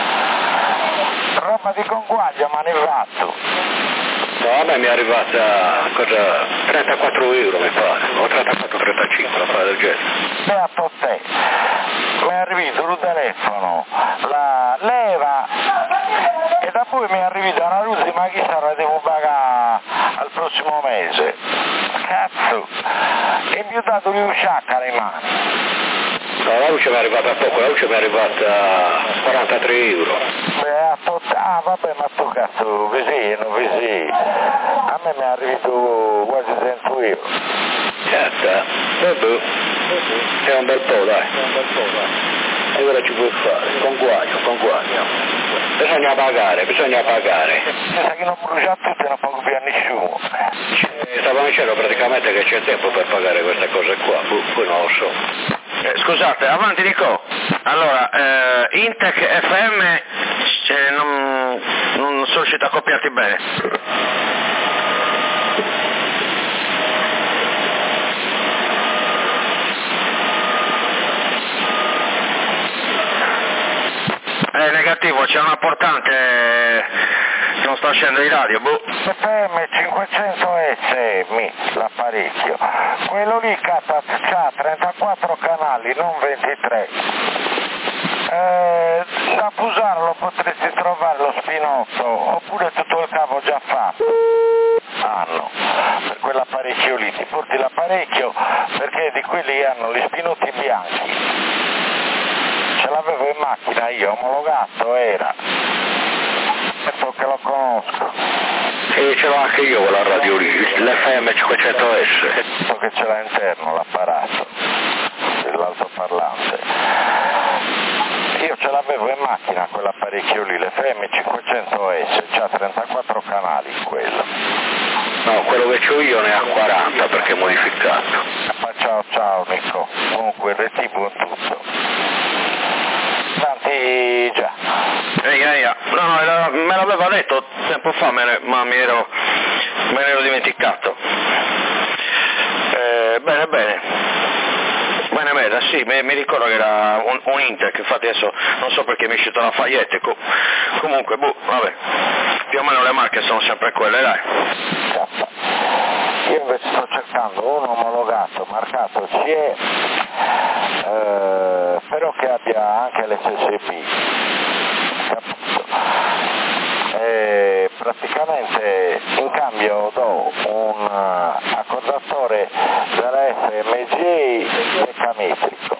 Roba di conguaglio mi hanno fatto. No, a me mi è arrivata 34 euro mi pare, o 34-35, una cosa del genere. Beato te, mi è arrivato il telefono, la leva, e da poi mi è arrivata una luce, ma chissà la devo pagare al prossimo mese. Cazzo, e mi ho dato un sciacca alle mani. No, la luce mi è arrivata poco, la luce mi è arrivata a 43 euro. Vabbè, ma tu cazzo, vicino. A me mi è arrivato quasi 100 euro. Certo, vabbè, è un bel po', dai. E ora ci puoi fare, conguaglio. Bisogna pagare. Pensa che non brucia tutti e non pago più a nessuno. Stavo dicendo praticamente che c'è tempo per pagare queste cose qua, poi non lo so. Scusate, avanti Nico. Allora, Intec FM non sono riuscito a copiarti bene. È negativo, c'è una portante che non sta uscendo di radio, FM 500S, l'apparecchio. Quello lì c'ha 34 canali, non 23. Da usarlo potresti trovare lo spinotto, oppure tutto il cavo già fatto. Per quell'apparecchio lì, ti porti l'apparecchio perché di quelli hanno gli spinotti bianchi. Ce l'avevo in macchina io, omologato era. Ecco che lo conosco. E ce l'ho anche io quella radio lì, l'FM 500S. Ecco che ce l'ha interno l'apparato, dell'altoparlante. Io ce l'avevo in macchina quell'apparecchio lì, l'FM 500S, c'ha 34 canali quello. No, quello che c'ho io ne ha 40 perché è modificato. Ma ciao Nico, comunque RT buon tutto. Tanti già. No, me l'aveva detto tempo fa, ma me ne ero dimenticato. Bene, sì, mi ricordo che era un Intec, infatti adesso non so perché mi è uscito la Lafayette, comunque, vabbè, più o meno le marche sono sempre quelle, dai. Io invece sto cercando uno omologato, marcato CE, però che abbia anche l'SSP, capito? Praticamente in cambio do un accordatore della FMG mecametrico.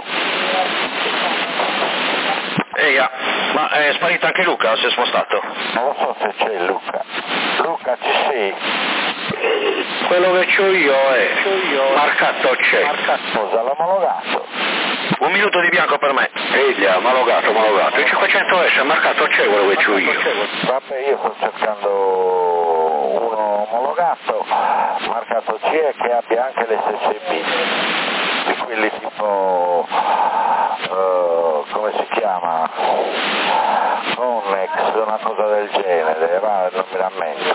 Ma è sparito anche Luca o si è spostato? Non lo so se c'è Luca. Luca ci sei? Quello che c'ho io è marcato c'è. Cosa l'omologato? Un minuto di bianco per me. Omologato. 500S marcato c'è quello che c'ho io. Vabbè, io sto cercando uno omologato, marcato CE, che abbia anche l'SCB, di quelli tipo, come si chiama? Connex, una cosa del genere, non mi rammento.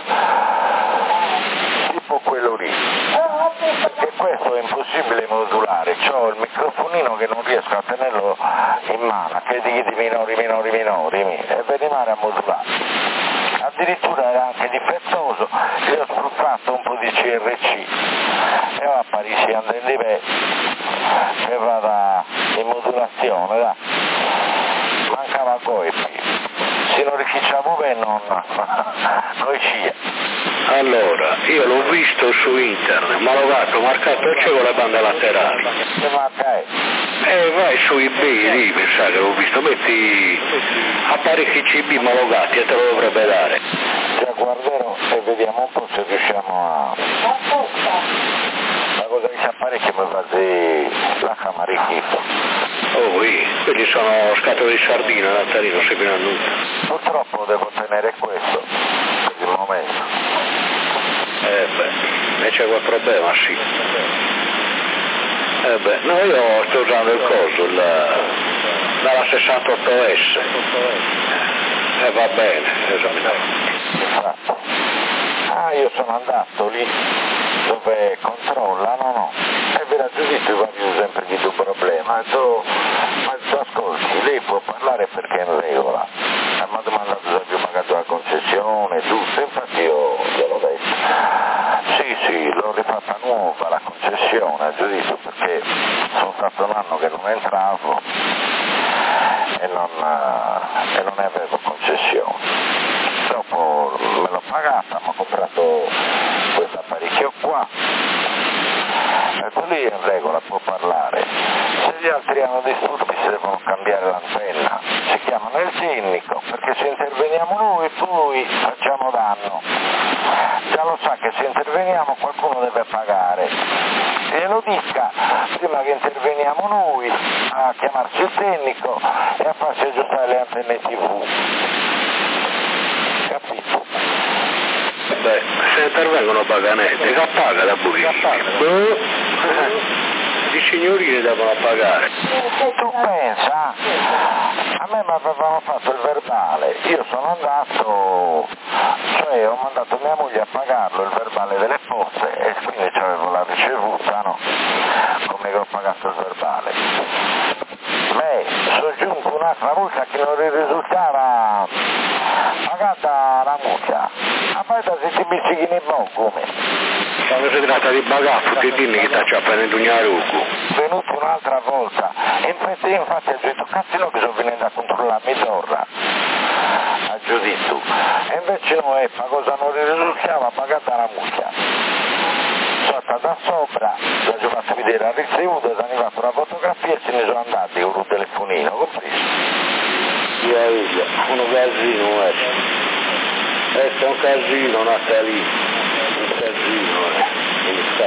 Tipo quello lì. Perché questo è impossibile modulare, c'ho il microfonino che non riesco a tenerlo in mano, che di minori, e venimare a modulare. Addirittura era anche difettoso, io ho sfruttato un po' di CRC e ho apparito in livello che vada in modulazione, da. Mancava coepi, se non rificciamo bene non scia. Allora, io l'ho visto su internet, omologato, marcato c'è con le bande laterali. Che marca è? Vai su eBay lì, mi sa che l'ho visto, metti apparecchi CB omologati e te lo dovrebbe dare. Già guarderò e vediamo un po' se riusciamo a... La cosa che apparecchi mi fa la camaricchita. Oh, quelli sono scatole di sardina, Natalino, non serve a nulla. Purtroppo devo tenere questo per il momento. E c'è quel problema, sì. No, io sto usando il coso, dalla 68S. Va bene, Infatti. Io sono andato lì dove controllano, no? E vi raggiungete i vari esempi di tuo problema. Ma ascolti, lei può parlare perché è in regola. Mi ha domandato se avevo pagato la concessione, tutto, infatti io gliel'ho detto. Sì, l'ho rifatta nuova la concessione, a giudizio, perché sono stato un anno che non entravo e non ne avevo concessione. Dopo me l'ho pagata, mi ho comprato questo apparecchio qua. E lì in regola può parlare. Se gli altri hanno disturbi si devono cambiare l'antenna. Si chiamano il tecnico, perché se interveniamo noi poi facciamo danno. Già lo sa che se interveniamo qualcuno deve pagare. E lo dica prima che interveniamo noi a chiamarci il tecnico e a farci aggiustare le antenne TV. Capito? Se intervengono paganette, che paga da buchi? I signori devono pagare. Tu pensa? A me mi avevano fatto il verbale, io sono andato, cioè ho mandato mia moglie a pagarlo il verbale delle poste e quindi c'avevo la ricevuta, no? Come che ho pagato il verbale. Sono giunto un'altra volta che non risultava pagata la muccia. Ma poi da se ti bicchichini buon come? Quando si tratta di bagaffo, ti dimmi che ti appena in Dugnarugu. Venuto un'altra volta, infatti ho detto, cazzo no che sono venuto a controllare mezz'ora, a giudizio, e invece no, cosa non risultava pagata la muccia. Sono stata da sopra, la giù fatto vedere, ha ricevuto, è arrivata una fotografia e se ne sono andati con un telefonino, compreso. Un casino, è un casino, Natalino, un casino, non sta.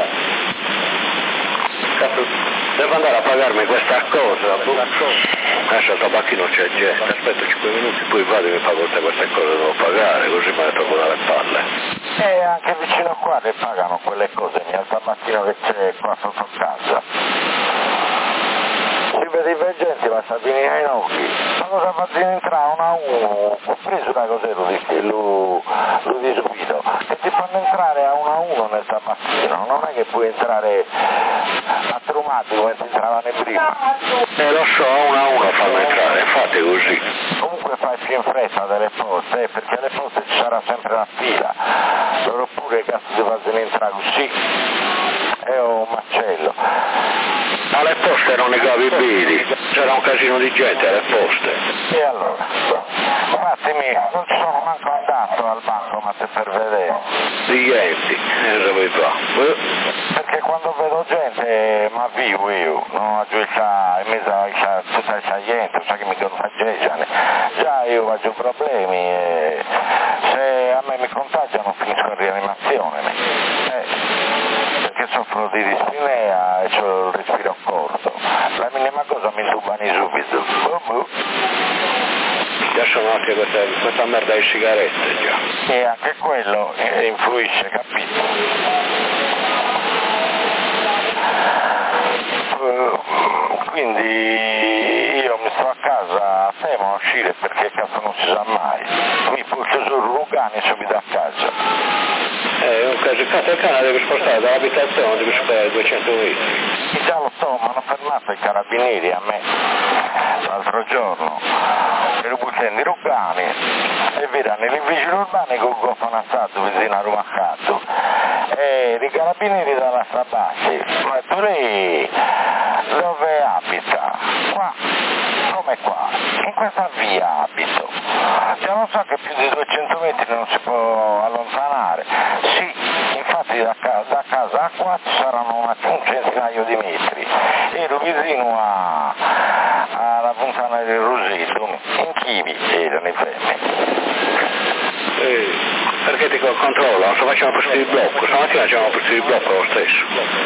Devo andare a pagarmi questa cosa, lascia il tabacchino c'è gente, aspetto 5 minuti, poi vado e mi pago tutte queste cose che devo pagare, così me le tolgo dalle palle. E anche vicino qua le pagano quelle cose, al tabaccino che c'è qua sotto casa. Si vede i veggenti, ma sta venendo ai occhi. Ma cosa fate entrare uno a uno? Ho preso una cosa lo di subito, che ti fanno entrare a uno nel tabaccino, non è che puoi entrare a trumati come ti entravano prima. Lo so, a uno fanno entrare, fate così. Comunque fai più in fretta delle poste, perché alle poste ci sarà sempre la fila. Loro pure cazzo ti fanno entrare così. È un macello. Alle poste non ne capi bene, c'era un casino di gente alle poste. E allora? Infatti non ci sono manco andato al bancomat per vedere. Clienti, dove fa? Perché quando vedo gente mi avvio io, non aggiungo in mezzo a tutta questa gente, sai che mi contagiano. Già io faccio problemi e se a me mi contagiano finisco in rianimazione. Perché soffro di dispnea e ho il respiro corto. La minima cosa mi intubano subito. già sono anche questa merda di sigarette già. E anche quello influisce, capito? Quindi io mi sto a casa, temo a uscire perché cazzo non si sa mai. Mi porto solo Lugani subito a casa. Un caso il cane deve spostare dall'abitazione, deve superare 200 metri. Sì, già lo so, mi hanno fermato i carabinieri a me l'altro giorno per un weekend di Lugani e vedono i vigili urbani con goffano stato vicino a Roma Cazzo e i carabinieri dalla Stabassi. Ma tu lì dove abita? Qua, come qua? In questa via abito. Già lo so che più di 200 metri non si può allontanare. Sì, infatti da casa a qua ci saranno un centinaio di metri. Ero vicino alla fontana del Roseto, in Chivi erano i fermi. Perché ti controllano, se facciamo posti di blocco, stamattina facciamo posti di blocco lo stesso.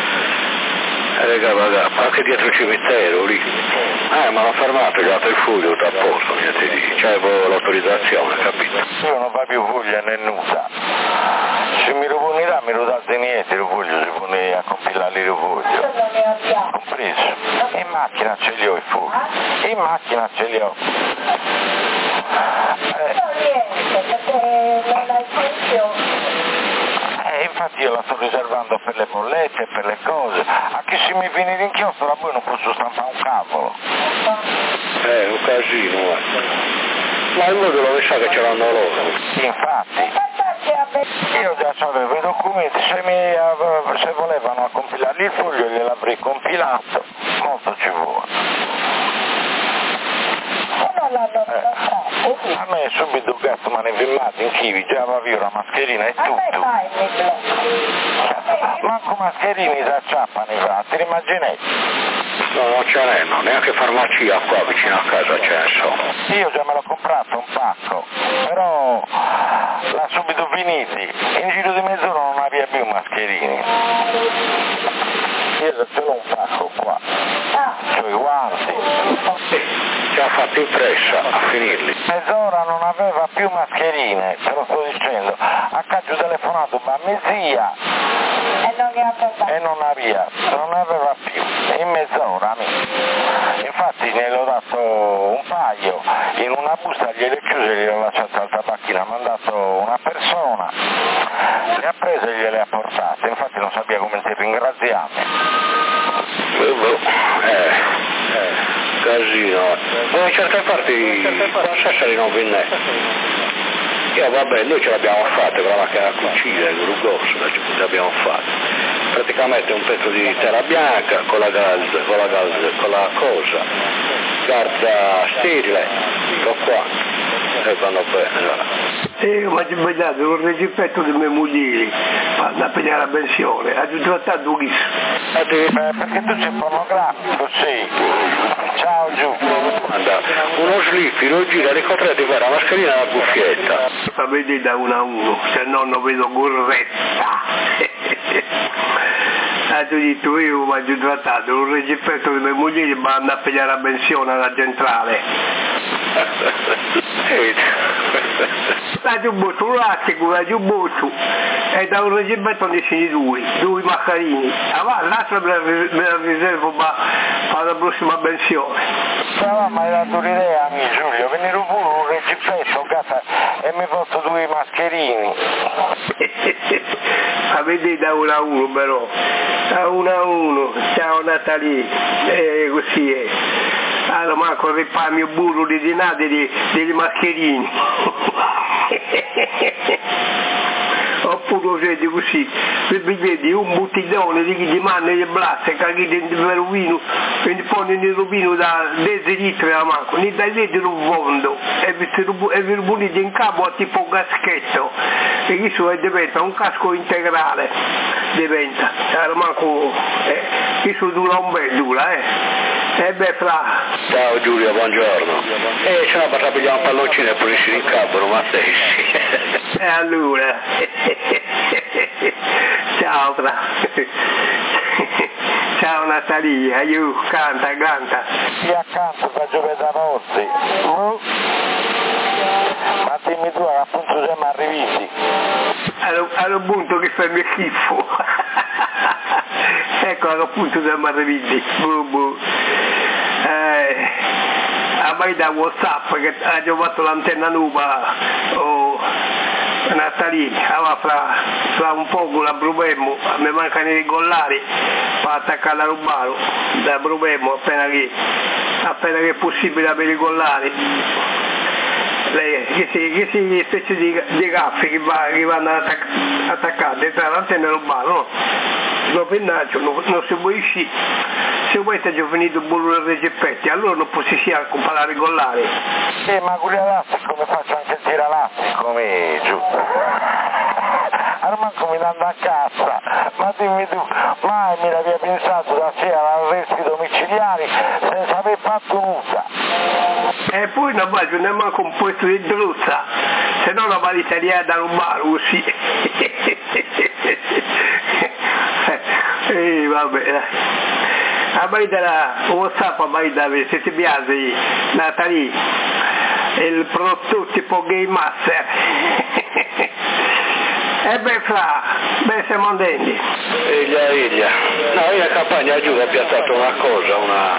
Anche dietro il cimitero lì. Ma hanno fermato, gli ho dato il foglio da posto, niente di. C'avevo l'autorizzazione, capito? Io non va più voglia né nulla. Se mi riponirà mi lo date niente, lo voglio, si pone a compilare il voglio. Compreso. In macchina ce li ho i fogli. In macchina ce li ho. Infatti io la sto riservando per le bollette, per le cose. A chi si mi viene l'inchiostro da voi non posso stampare un cavolo. Un casino, ma il modo lo sa che ce l'hanno loro. Infatti. Io già avevo i documenti, se volevano compilare il foglio gliel'avrei compilato, molto ci vuole. A me subito gatto mi hanno filmato in Chivi, già aveva la mascherina e tutto. Manco mascherini si acciappano i fratti, immagini? No, non ce n'è, no, neanche farmacia qua vicino a casa ce ne sono. Io già me l'ho comprato un pacco, però l'ha subito finiti, in giro di mezz'ora non aveva più mascherini. Io ce l'ho un pacco qua, c'ho i guanti. Ci ha fatto in fretta a finirli. Mezz'ora non aveva più mascherine, te lo sto dicendo. A caso telefonato a mia zia e non aveva più. In mezz'ora, infatti ne l'ho dato un paio, in una busta gliele chiuse e gliele ho lasciato al tabacchino, mi ha mandato una persona, le ha prese e gliele ha portate, infatti non sapeva come ti ringraziarmi. Casino. In certe parti la Sassari non viene. Vabbè, noi ce l'abbiamo fatta con la macchina a cucire, con il grosso, l'abbiamo fatta. Praticamente un pezzo di terra bianca con la cosa, garza sterile, ecco qua, e vanno bene. Ma ci vedete, un rispetto dei miei mogli, da pigliare la pensione, ha trattato pochissimo. Perché tu sei pornografico, sì. Ciao giù. Uno slip, lo gira, ricoprete di fare la mascherina e la cuffietta. Sapete da 1 a 1, se no non vedo corretta. Tu detto io mi ho trattato, un rispetto dei miei mogli, ma andare a pigliare la pensione alla centrale. La giubbotto, la giubbotto, e da un reggimento ne si due maccarini. L'altra me la riservo per la prossima pensione. No, ma hai dato l'idea, Giulio, venire pure un reggimento, e mi porto 2 mascherini. Avete da 1 a 1 però, da 1 a 1, ciao Natalie, così è. Allora manco il risparmio burro di denari degli mascherini. Oppure siete così, vedi un bottiglione di manne di blasse, che dentro il vino, e pone nel rubino da 10 litri a manco, ne dai dentro un fondo, e vi rubunite in capo a tipo un caschetto, e questo diventa un casco integrale, diventa, allora manco, questo dura un bel E beh, fra. Ciao Giulio, buongiorno. Ciao, per pigliare un palloncino e pulisci in capo, non ma stessi. E allora. Ciao, fra. Ciao Natalia, canta. Sì, accanto da Giove Danozzi. al punto che fa il mio schifo. Ecco al punto del Marvidi. A mai da WhatsApp che ha già fatto l'antenna nuova Natalì, fra un po' la Brubemmo, mi mancano i gollari per attaccare la Rubaro da Brubemmo appena che è possibile avere i gollari. Che si specie di gaffi che vanno attaccati tra l'antenna e Rubaro, no? Lo pennaggio, non si può uscire. Se vuoi è già finito il bollo dei geppetti, allora non possiamo comparare i gollari. Sì, ma con l'elastico come faccio anche il tiralastico, giù. Armanco mi danno a cazza, ma dimmi tu, mai mi l'avevi pensato da sé all'arresti domiciliari senza aver fatto nulla. E poi non va, non è manco un posto di druzza, se no la valitaria da rubare, così. Vabbè. A mai della WhatsApp, a mai da se ti piace Natalie, il prodotto tipo Game Master. E beh siamo andati. Eglia. No, io a campagna giù ho piazzato una cosa,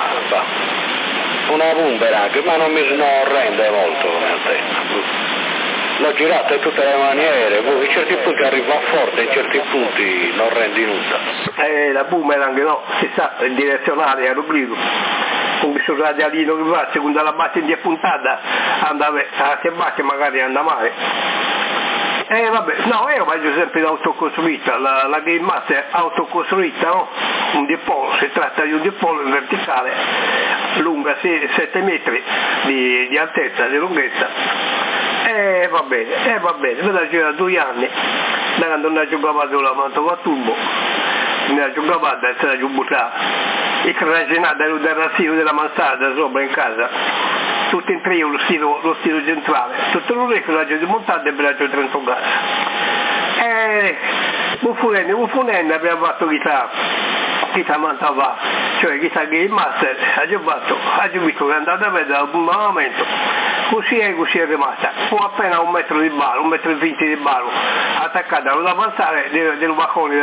una boomerang, ma non rende molto come antenna. L'ho girata in tutte le maniere, in certi punti arriva forte, in certi punti non rendi nulla. La boomerang no, si sa, il direzionale è l'obbligo. Con questo radialino che va, secondo la base di puntata, andava, se batte magari anda male. Vabbè, no, io vado sempre in autocostruita, la Game Master è autocostruita, no? Un dipolo, si tratta di un dipolo in verticale, lunga 7 metri di altezza, di lunghezza. Va bene, me la gira 2 anni, da quando non giocava la Mantova a turbo, me la giocava e se la giocava, e cragionata del rassino della mansarda sopra in casa, tutto in trio lo stilo centrale, tutto l'orecchio la di montata e me la giro 30 gas. Buffonendo abbiamo fatto chissà Mantova, cioè chissà Game Master, ha visto che è andata a vedere al momento. Così è rimasta, fu appena 1 metro di ballo, 1,20 metri di ballo, attaccata alla mansarda del balcone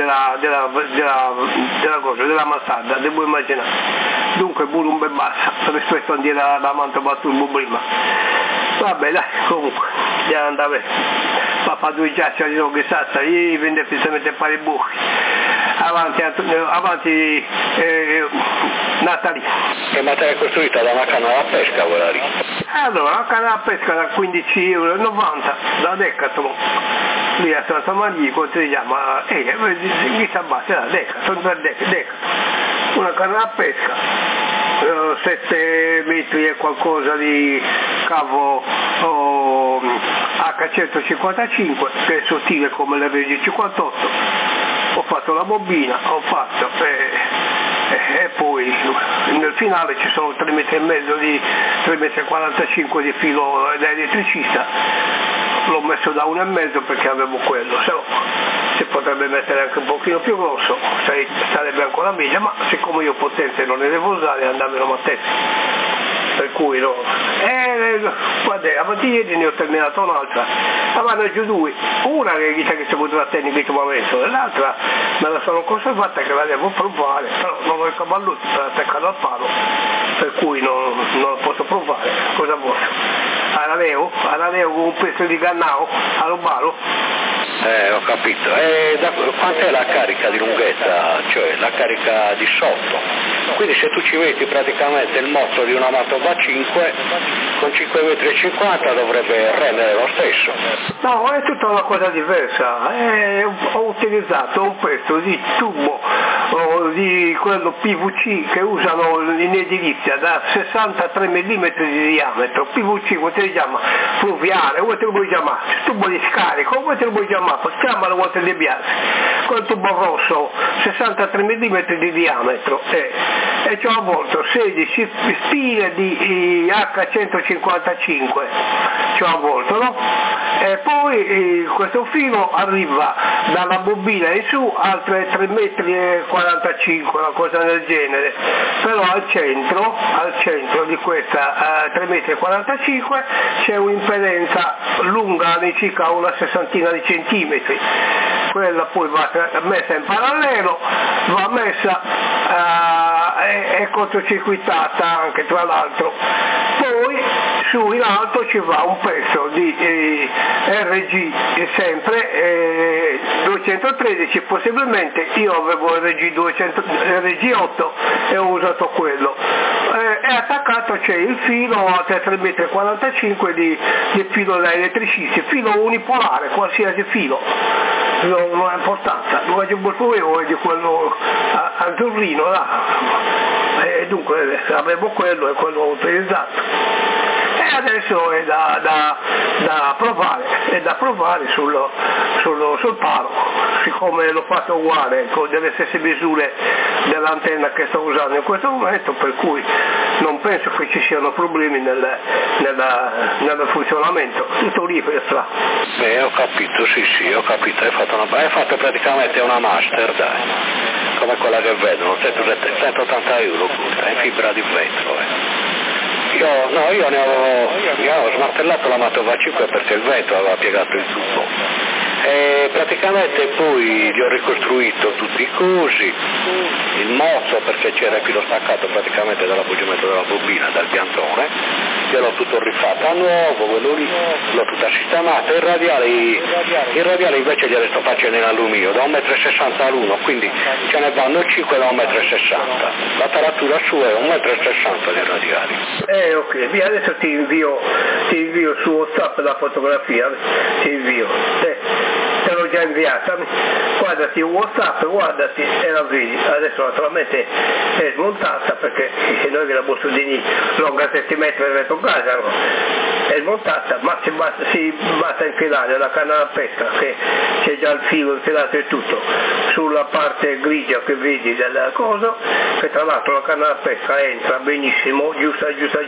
della mansarda, devo immaginare. Dunque pure un bel bassa rispetto a dire la Mantova a turbo prima. Vabbè dai, comunque, già andava papà 2 giacci di che salsa, io vende fisicamente pari buchi. Avanti Natalie. E materia costruita da una canna da pesca quella lì? Allora, la canna da pesca da 15,90 € da Decathlon, lì a Santa Maria, come si chiama? Chi si abbatte da Decathlon, una canna da pesca, 7 metri e qualcosa di cavo H155, che è sottile come la RG58, ho fatto la bobina, e poi nel finale ci sono 3,5 metri di 3,45 metri di filo da elettricista, l'ho messo da 1,5 metri perché avevo quello, se no si potrebbe mettere anche un pochino più grosso, sarebbe ancora meglio, ma siccome io potente non ne devo usare andamelo a testa. Per cui no. Guarda, avanti ieri ne ho terminato un'altra, vanno giù 2, una che chissà che c'è avuto la tecnica che mi ha messo, e l'altra me la sono conservata che la devo provare, però non ho il cavalluccio per attaccare al palo, per cui non lo posso provare, cosa vuoi? Alla leo con un pezzo di cannao, allo balo? Ho capito. Quant'è la carica di lunghezza, cioè la carica di sotto? Quindi se tu ci metti praticamente il mozzo di una Mantova 5, con 5,50 metri dovrebbe rendere lo stesso. No, è tutta una cosa diversa. Ho utilizzato un pezzo di tubo di quello PVC che usano in edilizia da 63 mm di diametro, PVC, come si chiama? Fluviale, come te lo vuoi chiamare? Tubo di scarico, come te lo vuoi chiamare? Chiamalo come te li piace. Quel tubo rosso, 63 mm di diametro, e ci ho avvolto 16 spine di H155, ci ho avvolto, no? E poi questo filo arriva dalla bobina in su altre 3,45 m, una cosa del genere, però al centro di questa 3,45 m c'è un'impedenza lunga all'incirca una sessantina di centimetri. Quella poi va messa in parallelo, va messa è cortocircuitata anche, tra l'altro. Poi su in alto ci va un pezzo di RG sempre 213, possibilmente io avevo RG8 e ho usato quello. È attaccato, c'è il filo a 3,45 m di filo da elettricisti, filo unipolare, qualsiasi filo, non ha importanza, lo voglio molto di quello azzurrino là, e dunque avevo quello e quello ho utilizzato. E adesso è da provare sul palo, siccome l'ho fatto uguale con delle stesse misure dell'antenna che sto usando in questo momento, per cui non penso che ci siano problemi nel funzionamento, tutto lì per strada. Beh, ho capito, sì, ho capito, hai fatto praticamente una master, dai, come quella che vedono, 180 euro costa, in fibra di vetro. Io ne avevo smartellato la Matova 5 perché il vento aveva piegato il tubo. E praticamente poi gli ho ricostruito tutti i cosi, il mozzo perché c'era il filo staccato praticamente dall'appoggiamento della bobina, dal piantone, gliel'ho tutto rifatto a nuovo, quello lì, l'ho tutta sistemata, il radiale invece glielo sto facendo in alluminio, da 1,60 m all'uno, quindi ce ne vanno 5 da 1,60 m, la taratura sua è 1,60 m di radiali. Ok, via, adesso ti invio su WhatsApp la fotografia, ti invio. Te l'ho già inviata, guardati WhatsApp, guardati e la vedi. Adesso naturalmente è smontata perché noi che la Bossudini longa 7 metri per metro casa, è smontata, ma si basta infilare la canna da pesca, che c'è già il filo infilato e tutto, sulla parte grigia che vedi del coso, che tra l'altro la canna da pesca entra benissimo, giusta,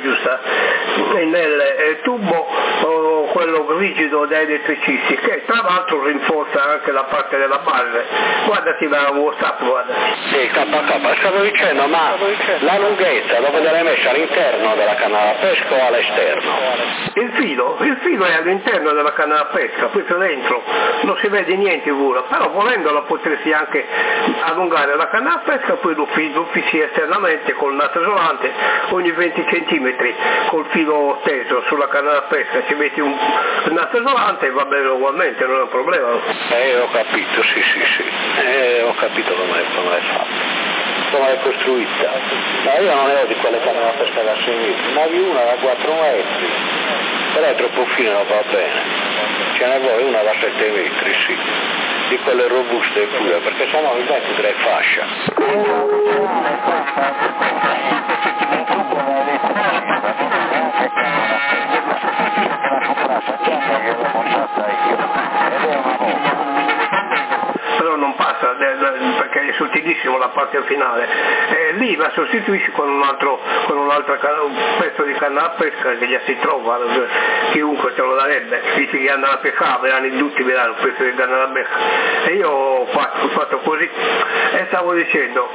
nel tubo quello rigido da elettricisti, che tra l'altro rinforza anche la parte della base. Guardati la WhatsApp, guardati. Sì, KK, stavo dicendo, ma la lunghezza dove l'hai messa all'interno della canna da pesca o all'esterno? Il filo è all'interno della canna da pesca, poi per dentro non si vede niente pure, però volendolo potresti anche allungare la canna da pesca, poi lo fissi esternamente col naso isolante ogni 20 cm col filo teso sulla canna da pesca, ci metti un naso isolante e va bene ugualmente, non è un problema. Ho capito, sì. Ho capito come è fatto, come è costruita. Ma io non ne ho di quelle canne da pesca da 6 metri, ma di una da 4 metri, però è troppo fine, non va bene. Ce ne vuole una da 7 metri, sì, di quelle robuste pure, perché sennò il vento direi fascia. Però non passa perché è sottilissimo la parte finale, lì la sostituisci con un pezzo di canna da pesca che già si trova, chiunque te lo darebbe, dici che andano a pescare, verranno tutti vedranno un pezzo di canna da pesca, e io ho fatto così e stavo dicendo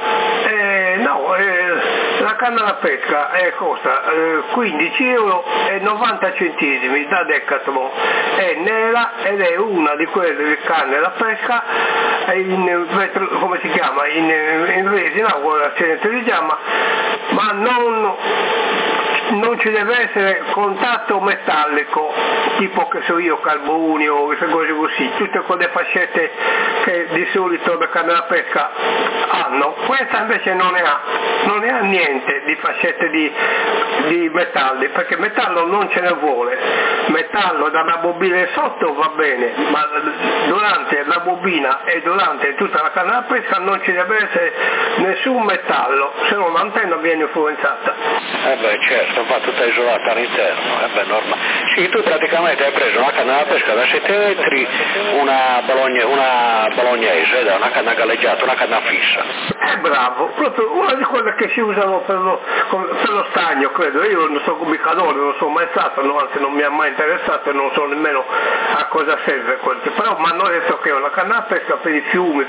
la canna da pesca costa 15 euro e 90 centesimi da Decathlon, è nera ed è una di quelle canne da pesca in vetro, come si chiama, in resina, si chiama, ma non ci deve essere contatto metallico, tipo che so io, carbonio o queste cose così, tutte quelle fascette che di solito le canne da pesca hanno. Questa invece non ne ha niente di fascette di metalli, perché metallo non ce ne vuole, metallo dalla bobina sotto va bene, ma durante la bobina e durante tutta la canna da pesca non ci deve essere nessun metallo, se no l'antenna viene influenzata. Certo, va tutta isolata all'interno, normale. Sì, tu praticamente hai preso una canna da pesca da 7 metri, una bolognese, una canna galleggiata, una canna fissa. Bravo, proprio una di quelle che si usano per lo stagno, credo. Io non sono ubicatore, non sono mai stato, anzi non mi ha mai interessato e non so nemmeno a cosa serve quel che. Però mi hanno detto che è una canna da pesca per i fiumi,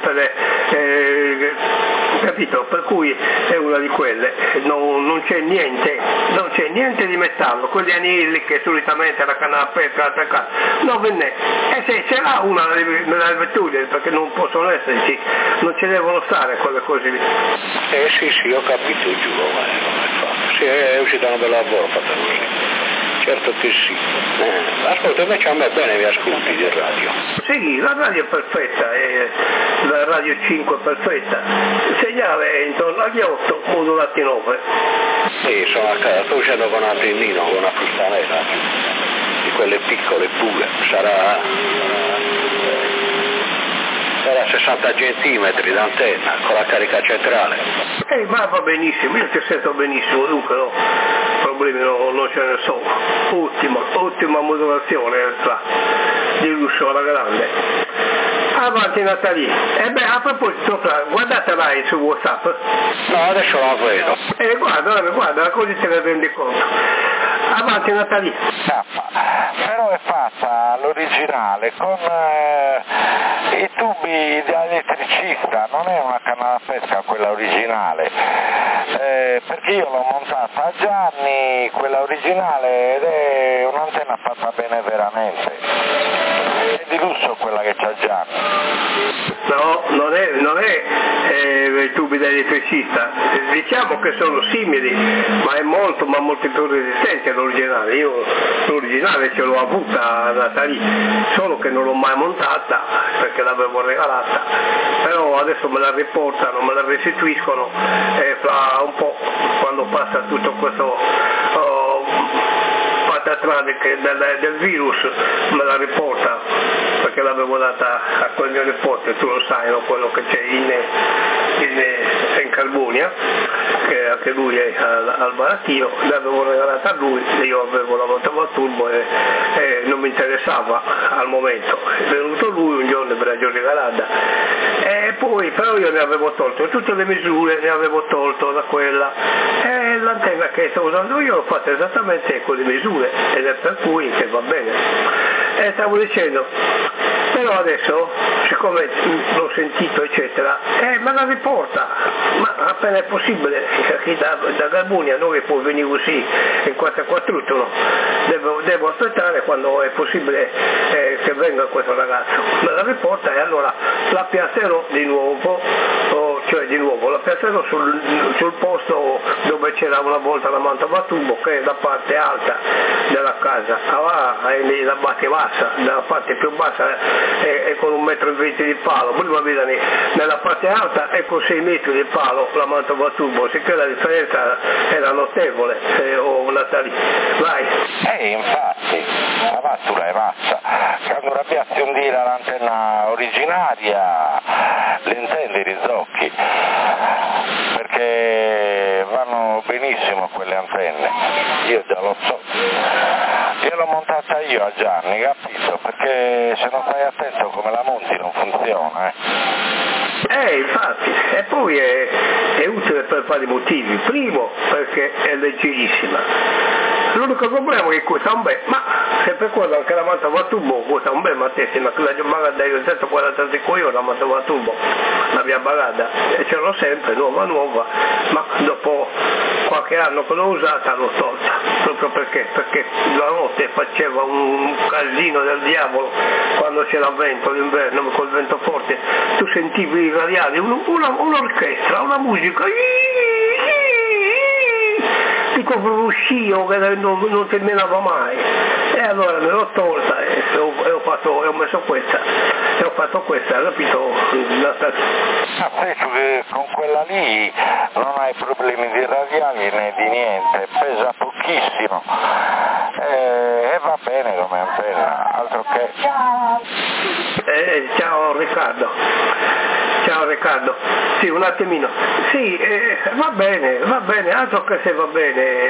capito? Per cui è una di quelle, non c'è niente di metallo, quegli anelli che solitamente la canna da pesca non ve ne è. E se ce l'ha una nella vettura, perché non possono esserci, non ci devono stare quelle cose lì. Sì, ho capito, giuro, come è fatto. Sì, è uscita una bella lavoro fatta così. Certo che sì. Ascolta, invece a me bene mi ascolti di radio. Sì, la radio è perfetta, la radio 5 è perfetta. Il segnale è intorno agli 8, modulati 9. Sì, sono a casa, sto uscendo con un antennino, con una frustanella, di quelle piccole pure, sarà 60 centimetri d'antenna con la carica centrale. Ma va benissimo, io ti sento benissimo, dunque no, problemi non ce ne sono. Ottima modulazione di lusso alla grande. Avanti Natalie. A proposito, guardate Rai su WhatsApp. No, adesso la vedo. Guarda, così te ne rendi conto. Avanti Natalie. Però è fatta all'originale con i tubi da elettricista, non è una canna da pesca quella originale, perché io l'ho montata a Gianni, quella originale, ed è un'antenna fatta bene veramente. È di lusso quella che c'ha Gianni. No, non è i tubi da elettricista, diciamo che sono simili, ma è molto più resistente all'originale. Io l'originale ce l'ho avuta a Natalie, solo che non l'ho mai montata perché l'avevo regalata, però adesso me la riportano, me la restituiscono e fra un po', quando passa tutto questo patatrane del virus, me la riporta, perché l'avevo data a quel mio nipote, tu lo sai, no? Quello che c'è in Carbonia, che anche lui è al barattino, l'avevo regalata a lui, io avevo la montata turbo e non mi interessava al momento. È venuto lui un giorno per la regalata e poi però io ne avevo tolto tutte le misure, ne avevo tolto da quella e l'antenna che sto usando io l'ho fatta esattamente con le misure ed è per cui che va bene. E stavo dicendo, però adesso siccome l'ho sentito eccetera me la riporta, ma appena è possibile, perché da Carbonia non può venire così in 441, devo aspettare quando è possibile che venga questo ragazzo, me la riporta e allora la piazzerò di nuovo, la piazzerò sul posto dove c'era una volta la mantova tubo, che è la parte alta della casa, e la parte bassa, nella parte più bassa è con 1,20 m di palo, prima vedete nella parte alta è con 6 metri di palo la mantova tubo, sicché la differenza era notevole. Natalie, vai. Infatti, la vastura è vasta, quando rabbiassi un dire l'antenna originaria le intende i rizocchi, perché vanno benissimo quelle antenne, io già lo so. Io l'ho montata io a Gianni, capito? Perché se non stai attento come la monti non funziona, infatti, e poi è utile per vari motivi. Primo, perché è leggerissima. L'unico problema è che costa un bel, ma se per quello anche la mantova turbo costa un bel, ma te se la bagada io 145 euro la mantova turbo, la mia bagada, e ce l'ho sempre, nuova, ma dopo qualche anno che l'ho usata l'ho tolta, proprio perché la notte faceva un casino del diavolo quando c'era vento d'inverno, col vento forte, tu sentivi i radiali, un'orchestra, una musica, dico un scio che non terminava mai, e allora me l'ho tolta e ho messo questa e ho fatto questa, capito? Penso che con quella lì non hai problemi di radiali né di niente, pesa pochissimo. pochissimo, e va bene come antenna, altro che. Ciao Riccardo, sì, un attimino, sì, va bene, altro che se va bene,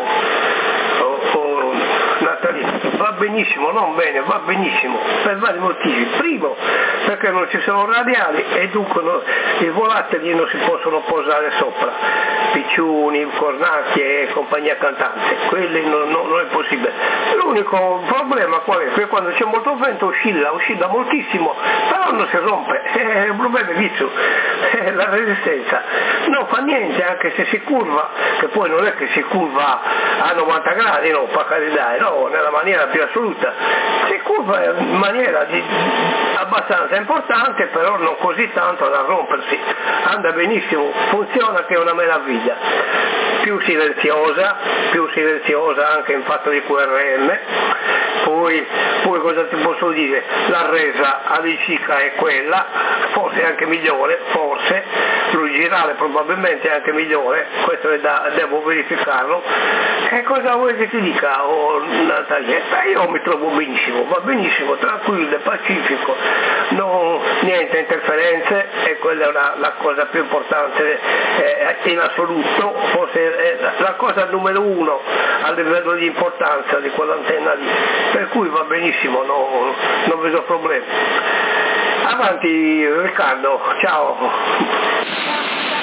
Natalino, va benissimo, non bene, va benissimo, per vari motivi. Primo, perché non ci sono radiali e dunque i volatili non si possono posare sopra, piccioni, cornacchie e compagnia cantante, quelli non è possibile. L'unico problema qual è? Che quando c'è molto vento oscilla moltissimo, però non si rompe, il problema è visto, la resistenza. Non fa niente anche se si curva, che poi non è che si curva a 90 gradi, no, per carità, no, nella maniera più assoluta, si curva in maniera abbastanza importante, però non così tanto da rompersi, anda benissimo, funziona che è una meraviglia, più silenziosa anche in fatto di QRM, poi cosa ti posso dire, la resa all'incirca è quella, forse anche migliore, lo girare probabilmente è anche migliore, questo devo verificarlo. E cosa vuoi che ti dica, Natalia? Io mi trovo benissimo, va benissimo, tranquillo, pacifico, niente interferenze, e quella è la cosa più importante in assoluto, forse è la cosa numero uno a livello di importanza di quell'antenna lì, per cui va benissimo, non vedo problemi. Avanti Riccardo, ciao.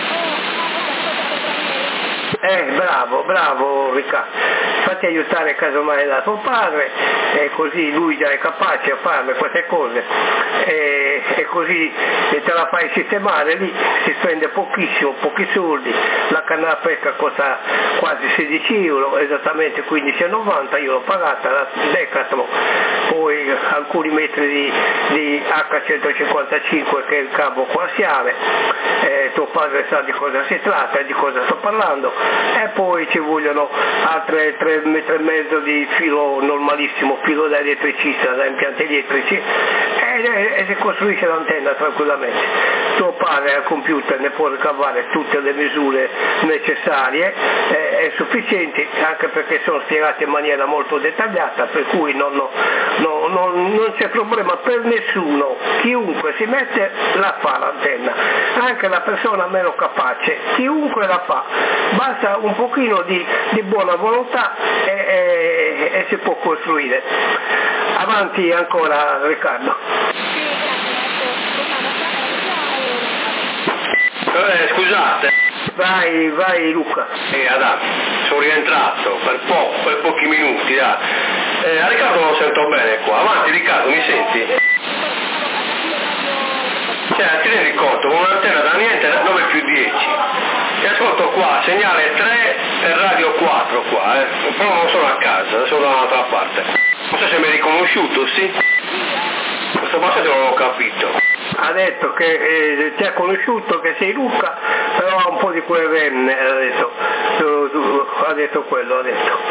Bravo Riccardo, fatti aiutare casomai da tuo padre, e così lui già è capace a fare queste cose, e così te la fai sistemare lì, si spende pochissimo, pochi soldi, la canna da pesca costa quasi 16 euro, esattamente 15,90, io l'ho pagata da Decathlon, poi alcuni metri di H155 che è il cavo coassiale, tuo padre sa di cosa si tratta e di cosa sto parlando, e poi ci vogliono altre 3,5 metri di filo normalissimo, filo da elettricista, da impianti elettrici, e si costruisce l'antenna tranquillamente. Tuo padre al computer ne può ricavare tutte le misure necessarie e sufficienti, anche perché sono spiegate in maniera molto dettagliata, per cui non c'è problema per nessuno, chiunque si mette la fa l'antenna, anche la persona meno capace, chiunque la fa, basta un pochino di buona volontà e si può costruire. Avanti ancora Riccardo. Scusate. Vai Luca. Adatto, sono rientrato per pochi minuti. A Riccardo non lo sento bene qua. Avanti Riccardo, mi senti? Cioè, ti rendi conto, con un'antenna da niente 9 più 10. Ti ascolto qua, segnale 3 e radio 4 qua, però non sono a casa, sono da un'altra parte. Non so se mi hai riconosciuto, sì? Questo passaggio non l'ho capito. Ha detto che ti ha conosciuto, che sei Luca, però ha un po' di QRM, ha detto quello,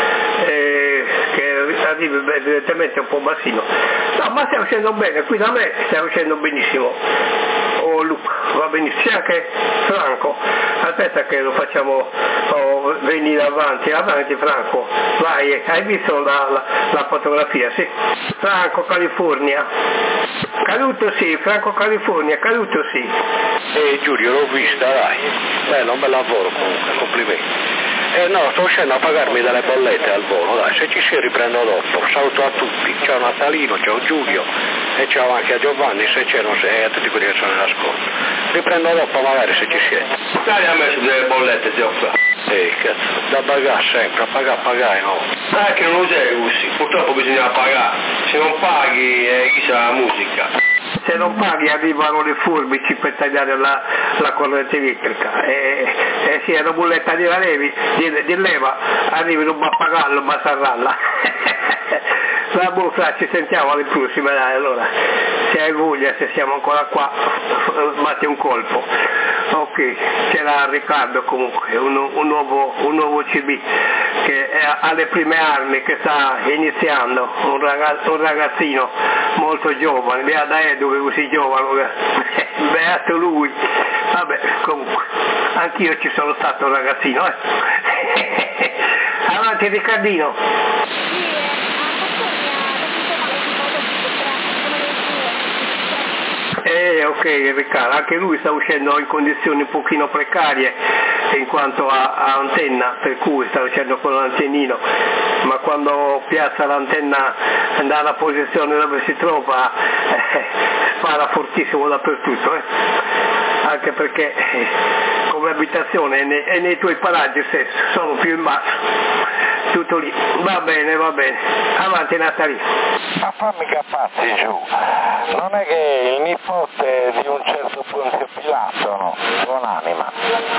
che arriva evidentemente un po' bassino. No, ma stai facendo bene, qui da me stai facendo benissimo. Luca, va benissimo, c'è anche Franco, aspetta che lo facciamo venire avanti Franco, vai, hai visto la fotografia, sì? Franco California, caduto sì, Franco California, caduto sì. Giulio, l'ho vista, dai, bello, un bel lavoro comunque, complimenti. No, sto uscendo a pagarmi delle bollette al volo, dai, se ci si riprendo dopo. Saluto a tutti, ciao Natalino, ciao Giulio e ciao anche a Giovanni se c'erano e a tutti quelli che sono in ascolto. Riprendo dopo magari se ci siete. Dai, ha messo delle bollette, zio qua. Cazzo, da pagare sempre, a pagare no. Che non lo usi, purtroppo bisogna pagare, se non paghi chissà la musica. Se non paghi arrivano le forbici per tagliare la corrente elettrica, sì, è una bolletta di leva, arrivi non va a pagarlo, ma sarralla. La buffa, ci sentiamo alle prossime, dai, allora, se hai voglia, se siamo ancora qua, batti un colpo. Ok, c'era Riccardo comunque, un nuovo CB che è alle prime armi, che sta iniziando, un ragazzino molto giovane, da Edo così giovane, beato lui, vabbè, comunque, anch'io ci sono stato un ragazzino, Avanti avanti Riccardino. Ok Riccardo, anche lui sta uscendo in condizioni un pochino precarie in quanto a antenna, per cui sta uscendo con l'antennino, ma quando piazza l'antenna dalla posizione dove si trova spara fortissimo dappertutto, anche perché come abitazione è nei tuoi paraggi stesso, sono più in basso. Tutto lì, va bene, avanti Natalino. Ma fammi capazzi giù, non è che il nipote di un certo Ponzio Pilato, no? Buonanima.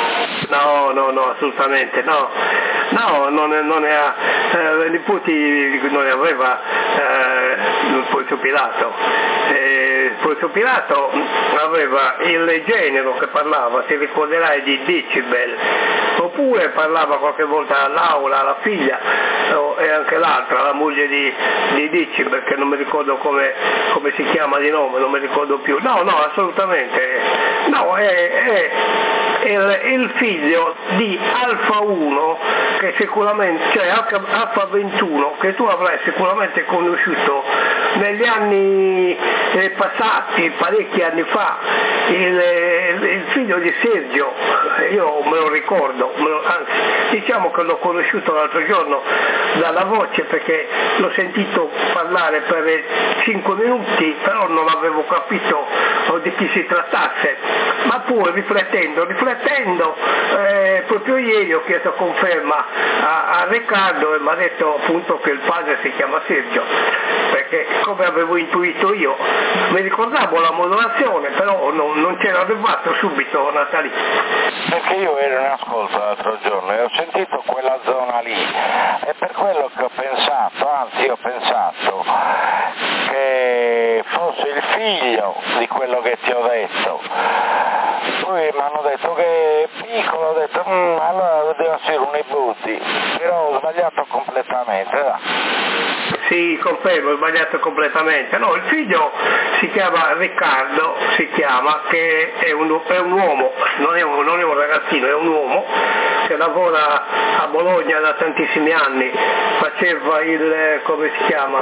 No, assolutamente, no, non ne ha, nipoti non ne aveva Ponzio Pilato. Ponzio Pilato aveva il genero che parlava, ti ricorderai di Decibel, oppure parlava qualche volta all'aula, alla figlia, e anche l'altra, la moglie di Decibel, che non mi ricordo come si chiama di nome, non mi ricordo più. No, assolutamente, no, è il figlio di Alfa 1, che sicuramente, cioè Alfa 21, che tu avrai sicuramente conosciuto negli anni passati, parecchi anni fa, il figlio di Sergio, io me lo ricordo, anzi diciamo che l'ho conosciuto l'altro giorno dalla voce, perché l'ho sentito parlare per 5 minuti, però non avevo capito di chi si trattasse, ma poi riflettendo, proprio ieri ho chiesto conferma a Riccardo e mi ha detto appunto che il padre si chiama Sergio, perché come avevo intuito io, mi ricordavo la modulazione, però non c'era arrivato subito Natalì. Perché io ero in ascolto l'altro giorno e ho sentito quella zona lì, e per quello che ho pensato che fosse il figlio di quello che ti ho detto. Poi mi hanno detto che è piccolo, ho detto allora deve essere un nipote, però ho sbagliato completamente. Sì, confermo, ho sbagliato completamente. No, il figlio si chiama Riccardo, che è un uomo, non è un ragazzino, è un uomo che lavora a Bologna da tantissimi anni, faceva come si chiama?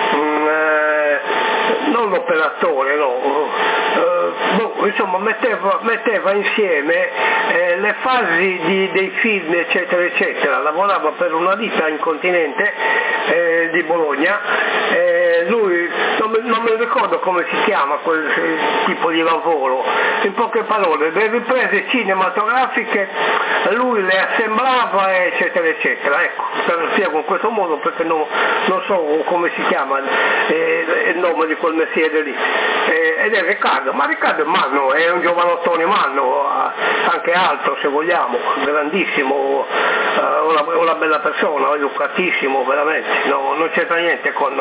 Non l'operatore, insomma metteva insieme le fasi dei film eccetera, lavorava per una ditta in continente di Bologna, lui non mi ricordo come si chiama quel tipo di lavoro, in poche parole le riprese cinematografiche lui le assemblava eccetera, ecco, te lo spiego in questo modo perché non so come si chiama il nome di quel mestiere lì, ed è Riccardo, ma Riccardo è Manno, è un giovanottone Manno, anche alto se vogliamo, grandissimo, una bella persona, educatissimo veramente, non c'entra niente con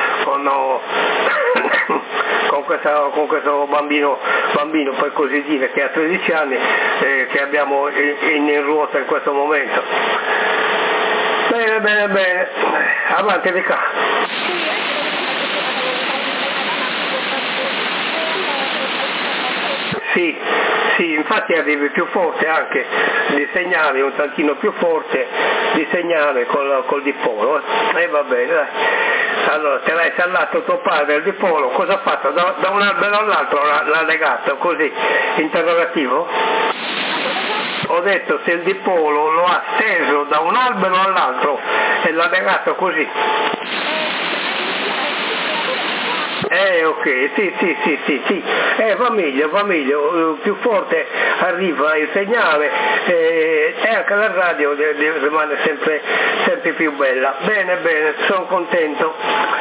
questo bambino per così dire, che ha 13 anni, che abbiamo in ruota in questo momento. Bene, avanti Riccardo. Sì, infatti arrivi più forte anche di segnale, un tantino più forte di segnale col dipolo, va bene, dai. Allora, te l'hai sallato tuo padre il dipolo, cosa ha fatto? Da un albero all'altro l'ha legato così, interrogativo? Ho detto se il dipolo lo ha steso da un albero all'altro e l'ha legato così. Ok, sì, va meglio, più forte arriva il segnale e anche la radio rimane sempre più bella. Bene, sono contento,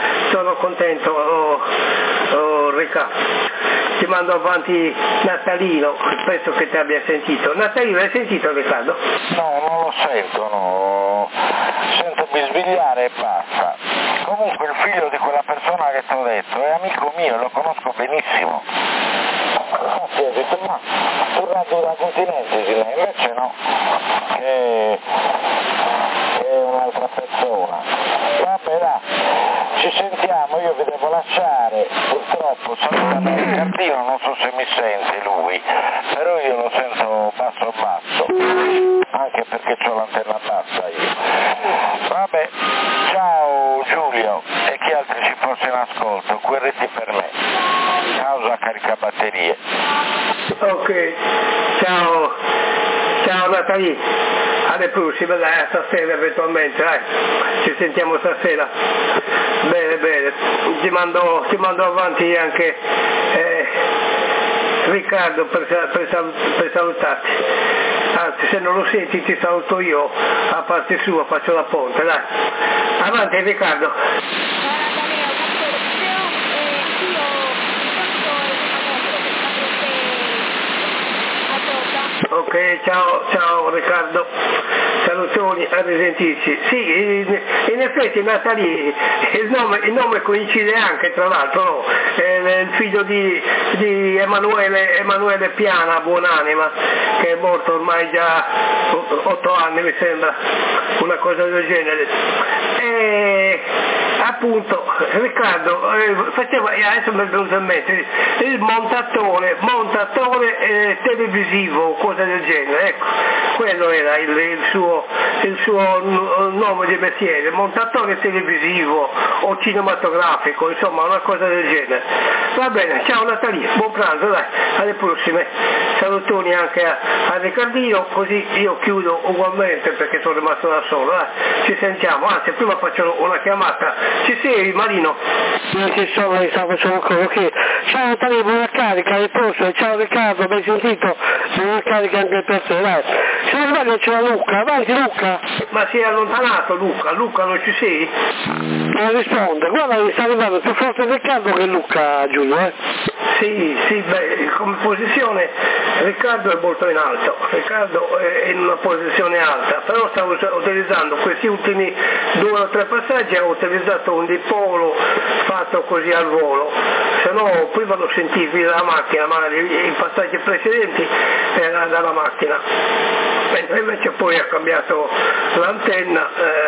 Riccardo. Ti mando avanti Natalino, penso che ti abbia sentito. Natalino, hai sentito Riccardo? No, non lo sento, no. Sento bisbigliare e basta. Comunque il figlio di quella persona che ti ho detto è amico mio, lo conosco benissimo. Sì, ho detto ma tu Radio da Continente, invece no, che è un'altra persona. Vabbè dai, ci sentiamo, io vi devo lasciare, purtroppo salutami Riccardino, non so se mi sente lui, però io lo sento basso, anche perché ho l'antenna bassa io. Vabbè, ciao Giulio e chi altri ci fosse in ascolto, QRT per me, causa caricabatterie. Ok, ciao Natalie, alle prossime, dai, stasera eventualmente, dai, ci sentiamo stasera. Bene, ti mando avanti anche Riccardo per salutarti. Anzi, se non lo senti ti saluto io a parte sua, faccio la ponte, dai. Avanti Riccardo. Ok, ciao Riccardo, salutoni, a risentirci. Sì, in effetti Natalie, il nome coincide anche, tra l'altro, no? È il figlio di Emanuele Piana, buonanima, che è morto ormai già 8 anni mi sembra, una cosa del genere. E appunto Riccardo adesso mi è venuto in mente il montatore televisivo, cosa del genere, ecco, quello era il suo nome di mestiere, montatore televisivo o cinematografico, insomma una cosa del genere. Va bene, ciao Natalie, buon pranzo, dai, alle prossime, salutoni anche a Riccardino, così io chiudo ugualmente perché sono rimasto da solo, dai, ci sentiamo, anzi prima faccio una chiamata, ci sei Marino? Non ci sono, stavo facendo ancora, ok, ciao Natalie, buona carica, alle prossime, ciao Riccardo, ben sentito, buona carica anche per te, dai. Se non sbaglio c'era Luca, avanti Luca. Ma si è allontanato Luca non ci sei? Non risponde, guarda mi sta arrivando più forte Riccardo che Luca, Giulio, Sì, beh, come posizione Riccardo è molto in alto, Riccardo è in una posizione alta, però stavo utilizzando questi ultimi 2 o 3 passaggi, ho utilizzato un dipolo fatto così al volo, se no prima lo sentivi dalla macchina, magari i passaggi precedenti era dalla macchina, mentre invece poi ha cambiato l'antenna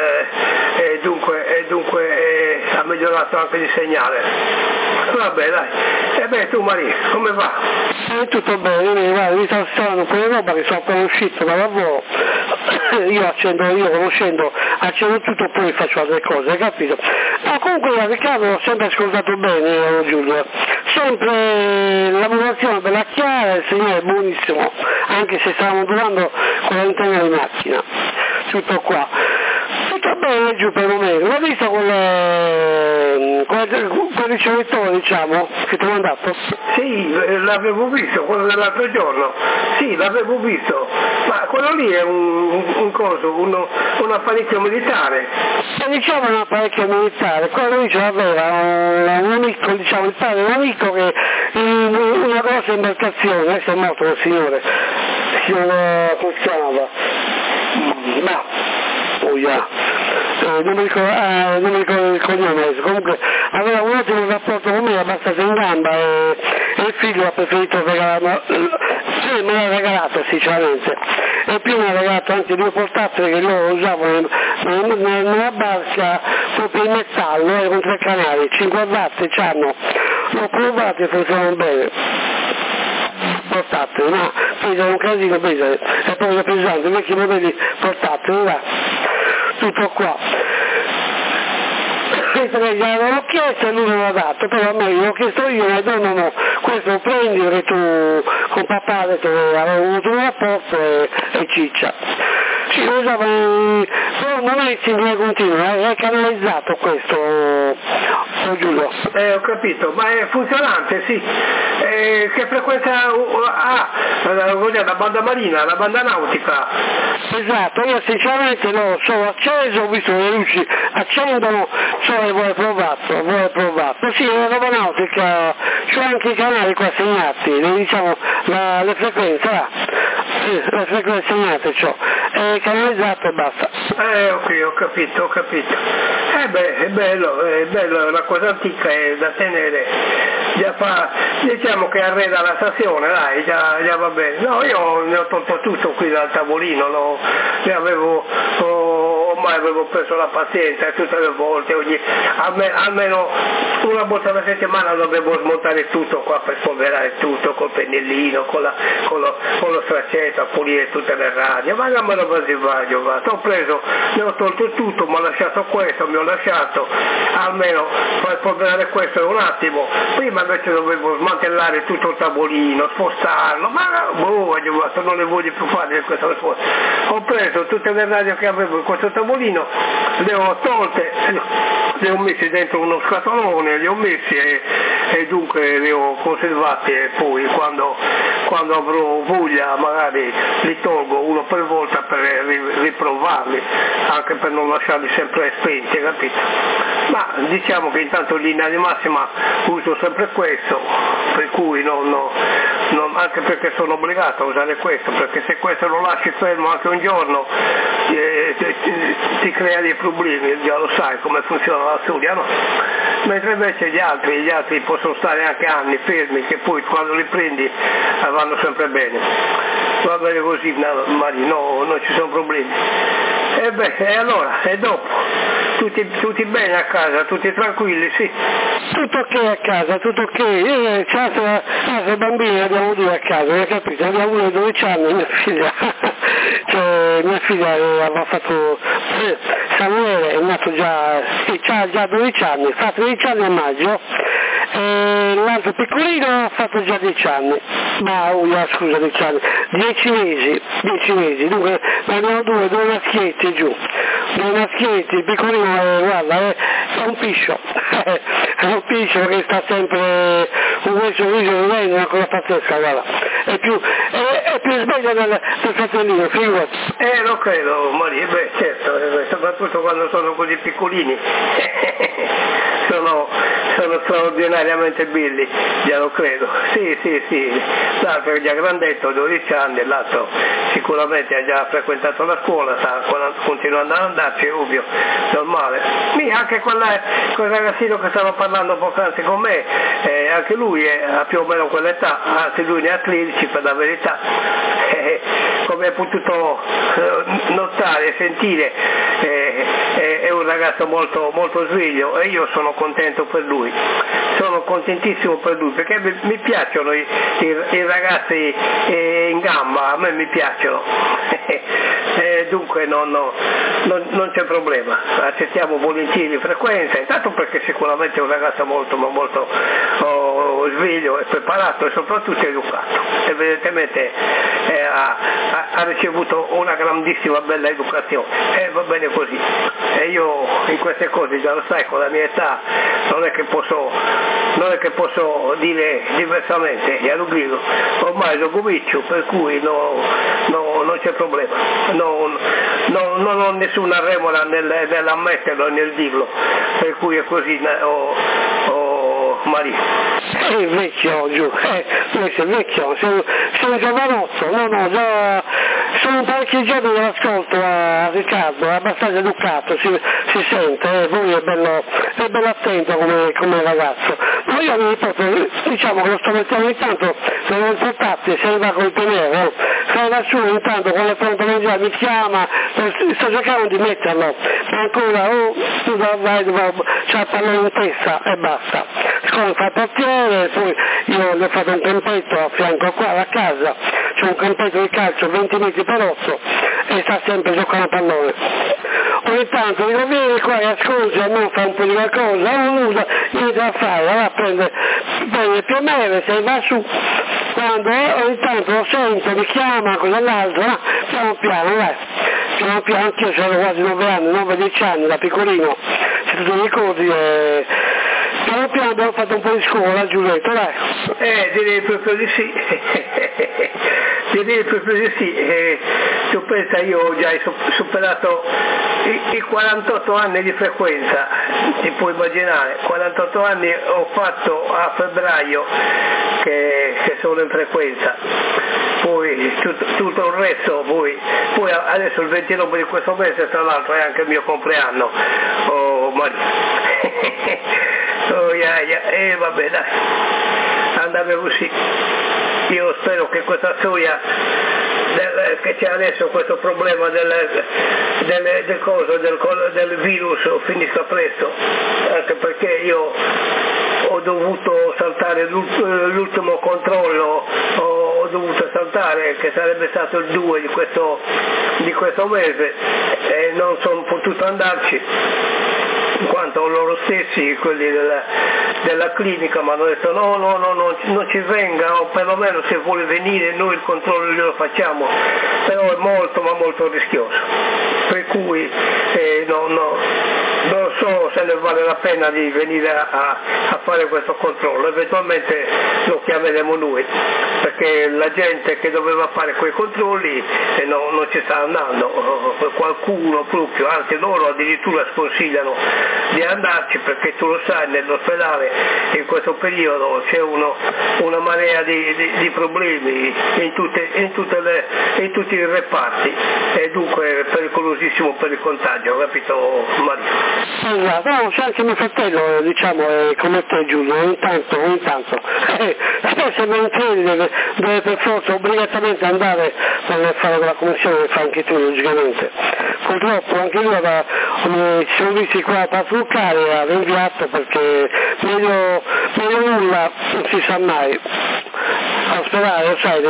e dunque ha migliorato anche il segnale. Vabbè dai, e beh tu Maria, come va? Tutto bene, guarda, mi sta strano un po' di roba che sono appena uscito da lavoro, io conoscendo accendo tutto poi faccio altre cose, hai capito? Ma comunque Riccardo l'ho sempre ascoltato bene, Giulio, sempre la modulazione bella chiara, il segnale è buonissimo, anche se sta modulando con l'antenna di macchina, tutto qua. Tutto bene giù per il momento, l'ho visto quel ricevitore, diciamo, che ti ho mandato? Sì, l'avevo visto, quello dell'altro giorno, sì, l'avevo visto, ma quello lì è un apparecchio militare. Diciamo un apparecchio militare, quello lì ce l'aveva un amico, diciamo, il padre di un amico che in una grossa imbarcazione, adesso è morto il signore, come si chiamava? Non mi ricordo il cognome, comunque aveva un ottimo rapporto con me, abbastanza in gamba e il figlio ha preferito regalarlo, me l'ha regalato sinceramente, e più mi ha regalato anche 2 portatili che loro usavano nella barca proprio in metallo, con 3 canali, 5 watt c'hanno, l'ho provato e funzionano bene. Portatili, ma pesano un casino, pesano, è proprio pesante, vecchi modelli portatili, là. Tutto qua. L'avevo chiesto e lui non l'ha dato, però a me l'ho chiesto io, ma no, questo prendi che tu con papà avevo avuto un rapporto e ciccia. Sì, lo usavo, però non è il segnale continuo, è canalizzato questo, Giulio. Ho capito, ma è funzionante, sì. Che frequenza ha? La banda marina, la banda nautica? Esatto, io sinceramente l'ho solo acceso, ho visto le luci accendono, vuole provato. Sì, la roba nautica, c'ho anche i canali qua segnati, diciamo le frequenze là. Le frequenze segnate c'ho, è canalizzato e basta. Ok, ho capito. È bello, è una cosa antica, è da tenere, diciamo che arreda la stazione, dai, già va bene. No, io ne ho tolto tutto qui dal tavolino, ho mai avevo preso la pazienza e tutte le volte, almeno una volta alla settimana dovevo smontare tutto qua per spolverare tutto col pennellino, con lo straccetto a pulire tutte le radio, ma non me lo vaggio, ho preso, ne ho tolto tutto, mi ho lasciato questo, mi ho lasciato almeno per spolverare questo un attimo, prima invece dovevo smantellare tutto il tavolino, spostarlo, ma non le voglio più fare queste cose. Ho preso tutte le radio che avevo in questo tavolino, le ho tolte, le ho messe dentro uno scatolone, li ho messi e dunque li ho conservati e poi quando avrò voglia magari li tolgo uno per volta per riprovarli, anche per non lasciarli sempre spenti, capito? Ma diciamo che intanto in linea di massima uso sempre questo, per cui anche perché sono obbligato a usare questo, perché se questo lo lasci fermo anche un giorno ti crea dei problemi, già lo sai come funziona la storia, no? Mentre invece gli altri possono stare anche anni fermi, che poi quando li prendi vanno sempre bene. Va bene così, Mario, no, non ci sono problemi. E allora, e dopo? Tutti bene a casa, tutti tranquilli, sì? Tutto ok a casa, tutto ok. Io casa bambini abbiamo due a casa, hai capito? Abbiamo uno di 12 anni, mia figlia. Cioè, mia figlia aveva fatto Samuele è nato già 12 anni, fa 13 anni a maggio, e l'altro piccolino ha fatto già 10 anni, 10 anni, 10 mesi, dunque abbiamo due maschietti giù, il piccolino guarda, è un piscio, è un piscio che sta sempre con questo viso vivendo, una cosa pazzesca, guarda, è più sveglio del fratellino, figurati. Lo credo, Maria, certo, soprattutto quando sono così piccolini, sono straordinariamente belli, glielo credo, sì, l'altro è già grandetto, 12 anni, l'altro sicuramente ha già frequentato la scuola, sta continuando ad andarci, è ovvio, normale. Anche quel ragazzino che stava parlando poc'anzi con me, anche lui ha più o meno quell'età, anzi lui ne ha 13 per la verità, come hai potuto notare e sentire, è un ragazzo molto, molto sveglio e io sono contento per lui, sono contentissimo per lui perché mi piacciono i ragazzi in gamba, a me mi piacciono, dunque non c'è problema, accettiamo volentieri frequenza, intanto perché sicuramente è un ragazzo molto sveglio e preparato e soprattutto educato, evidentemente ha ricevuto una grandissima bella educazione e va bene così, e io in queste cose già lo sai, con la mia età non è che posso dire diversamente, glielo grido, ormai lo gomiccio, per cui non c'è problema, non ho nessuna remora nell'ammetterlo e nel dirlo, per cui è così, Maria. Sei vecchio giù, tu sei vecchio, sei giovanotto, già sono parecchi giorni che l'ascolto a Riccardo, è abbastanza educato, si sente, lui è bello attento come ragazzo, ma io mi ripeto, diciamo che lo sto mettendo intanto, se non portate, se va col tenere, sai lassù intanto con le pronte mangiare mi chiama, sto cercando di metterlo, ma ancora tu vai, c'è il pallone in testa e basta, fa il portiere, poi io le ho fatto un campetto a fianco qua alla casa, c'è un campetto di calcio 20 metri per 8 e sta sempre giocando a pallone. Ogni tanto dico vieni qua e ascolti, a me fa un po' di qualcosa, non usa, niente da fare, allora prende il piumere, se va su, quando ogni tanto lo sento, mi chiama, quell'altro, piano piano, anch'io sono quasi 9-10 anni, da piccolino, se tu ti ricordi, piano piano abbiamo fatto un po' di scuola, Giulietto, dai. Direi proprio di sì. Tu pensa, io ho già superato i 48 anni di frequenza, ti puoi immaginare, 48 anni ho fatto a febbraio che sono in frequenza, poi tutto il resto, poi adesso il 29 di questo mese tra l'altro è anche il mio compleanno, vabbè dai, andava così. Io spero che questa storia che c'è adesso, questo problema del virus finisca presto, anche perché io ho dovuto saltare l'ultimo controllo, ho dovuto saltare, che sarebbe stato il 2 di questo mese, e non sono potuto andarci in quanto loro stessi, quelli della clinica, mi hanno detto no, non ci venga, o perlomeno se vuole venire noi il controllo glielo facciamo, però è molto ma molto rischioso, per cui non so se ne vale la pena di venire a fare questo controllo, eventualmente lo chiameremo noi, perché la gente che doveva fare quei controlli non ci sta andando, qualcuno proprio, anche loro addirittura sconsigliano di andarci, perché tu lo sai, nell'ospedale in questo periodo c'è una marea di problemi in tutti i reparti, e dunque è pericolosissimo per il contagio, capito Mario? Esatto, no, c'è anche mio fratello, diciamo, come te Giulio, ogni tanto, spesso volentieri deve per forza obbligatamente andare a fare quella commissione che fa anche tu logicamente. Purtroppo anche lui ci siamo visti qua a Patruccare e aveva inviato, perché meglio nulla, non si sa mai. All'ospedale, lo sai,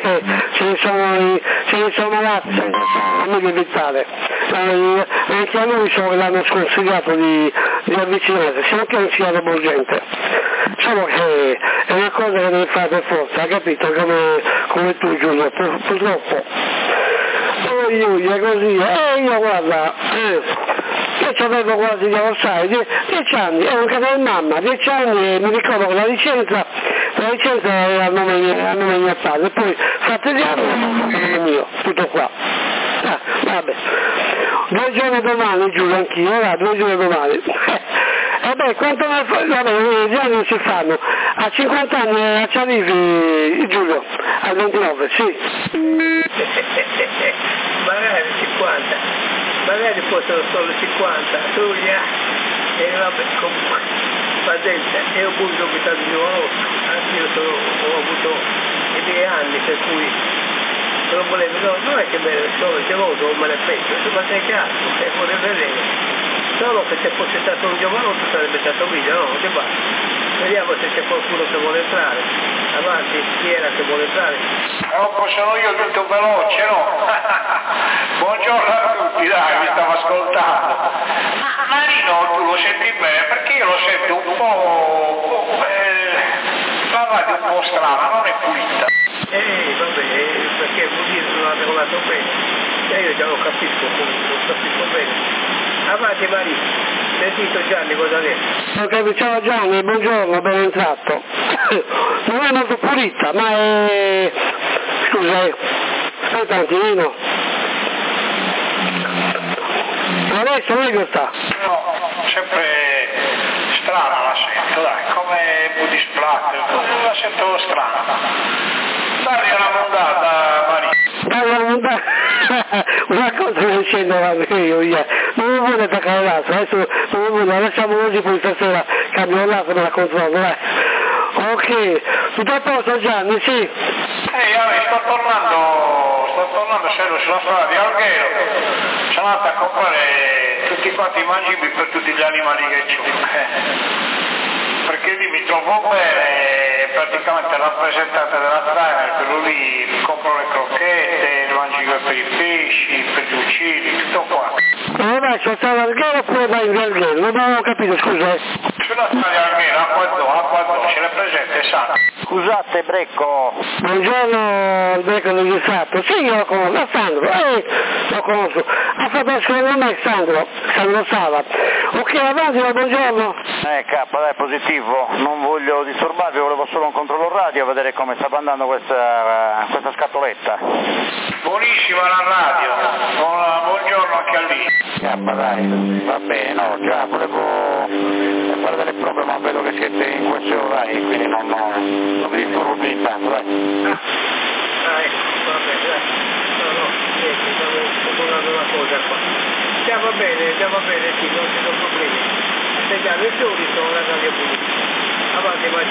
ce ne sono malati, è meglio evitare. Anche a lui l'hanno sconsigliato di avvicinarsi, se non che non sia urgente. Diciamo che è una cosa che deve fare per forza, capito? Come tu Giulio, purtroppo. Lui è così, io guarda, io ci avevo quasi, lo sai, 10 anni, ero in casa di mamma, 10 anni, e mi ricordo che la licenza era al nome di mio padre, poi fratelliamo è mio, tutto qua. Vabbè, 2 giorni domani Giulio, anch'io, 2 giorni domani. Quanto gli anni non si fanno, a 50 anni ci arrivi Giulio, al 29, sì. Magari 50, magari possono solo 50, e vabbè, comunque, pazienza, io pure ho abitato di nuovo, anche io ho avuto i miei anni, per cui non è che me ne sono geloso o me ne peggio, ma sei chiaro, vorrei vedere. Solo che se fosse stato un giovanotto sarebbe stato meglio, no? Che va? Vediamo se c'è qualcuno che vuole entrare. Avanti, chi era che vuole entrare? Sono io tutto veloce, no? Buongiorno a tutti, dai, mi stavo ascoltando. Marino, tu lo senti bene? Perché io lo sento un po'... la radio un po' strana, non è pulita. Vabbè, perché vuol dire che non ha regolato bene. Io già lo capisco bene. Avanti Maria, sentito Gianni cosa ha detto? Ok, ciao Gianni, buongiorno, ben entrato. Non è molto pulita, ma è... Scusa, aspetta un attimino. Adesso meglio sta. No, sempre strana la sento, dai, come Budisplatter, la sento strana. Dai una mondata Maria. Dai una mondata. Una cosa che scendo io, non mi vuole attaccare l'altro, adesso non mi vuole, lasciamo così, poi stasera cambio l'altro, me la controllo, dai. Ok, tutto a posto Gianni, sì? Sto tornando sulla strada di Alghero, sono andato a comprare tutti quanti i mangibi per tutti gli animali che ho. Perché lì mi trovo bene, praticamente la rappresentante della Trainer, quello lì, compro le crocchette, le mangibe per i pesci, per gli uccidi, tutto qua. Vai, sono stato a Alghero oppure vai in Alghero? Non avevo capito, scusa. Sulla strada di Alghero, acqua ce l'è presente, sa? Scusate Brecco. Buongiorno Brecco registrato. Sì, io lo conosco, Sandro, lo conosco. Ha fatto secondo me Sandro Sava. Ok, avanti, buongiorno. K, dai, positivo, non voglio disturbarvi, volevo solo un controllo radio, vedere come stava andando questa scatoletta. Buonissima la radio, buongiorno anche a lì. Dai, va bene, no, già volevo guardare proprio, ma vedo che siete in questi orari, quindi non vi disturbo più intanto, dai. Ecco, va bene, dai. No, stavo guardando una cosa qua. Già va bene, sì, non ci sono problemi. Sentiamo, il solito, la radio pulita. Avanti, vai.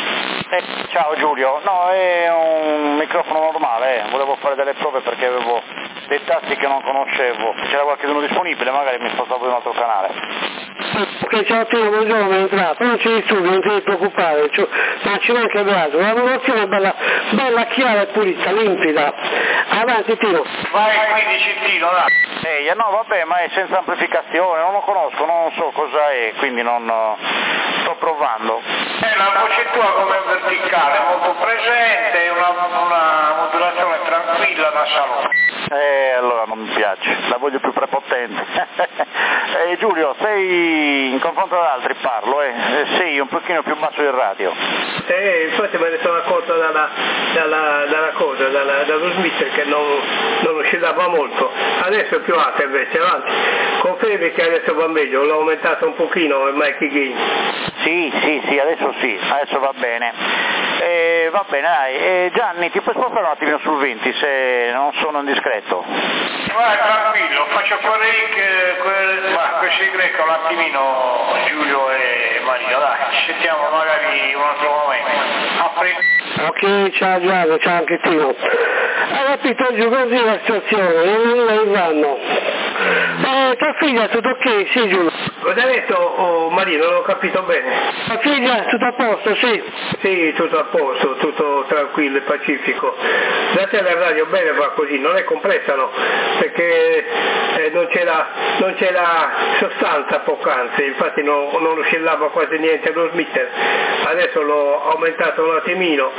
Ciao Giulio, no, è un microfono normale, volevo fare delle prove perché avevo dei tasti che non conoscevo, se c'era qualcuno disponibile magari mi spostavo in un altro canale. Ok, ciao Tino, buongiorno, è entrato, non c'è studio, non ti devi preoccupare, ma ci manca altro, la lavorazione è bella chiara e pulita, limpida. Avanti Tino. Vai 15 Tino, dai. No vabbè, ma è senza amplificazione, non lo conosco, non so cosa è, quindi non sto provando. La voce tua come verticale, molto presente, una modulazione tranquilla da salone. Allora non mi piace, la voglio più prepotente. Giulio, sei in confronto ad altri parlo, sei un pochino più basso del radio. Infatti me ne sono accorto dallo Smith che non oscillava molto, adesso è più alto invece, avanti. Confermi che adesso va meglio, l'ho aumentato un pochino il mic gain. Sì, adesso va bene. Va bene, dai. Gianni, ti puoi spostare un attimino sul 20 se non sono indiscreto? Vai tranquillo, faccio questi greco un attimino Giulio e Maria, dai, ci sentiamo magari un altro momento. Ok, ciao Gianni, ciao anche Tino. Hai capito giù così la situazione, non la vanno. Tua figlia tutto ok, sì Giulio? Cosa hai detto Marino? Non ho capito bene. La figlia tutto a posto, sì? Sì, tutto a posto, tutto tranquillo e pacifico. La tele radio bene va così, non è compressa no, perché non c'era sostanza poc'anzi, infatti non oscillava quasi niente lo smitter. Adesso l'ho aumentato un attimino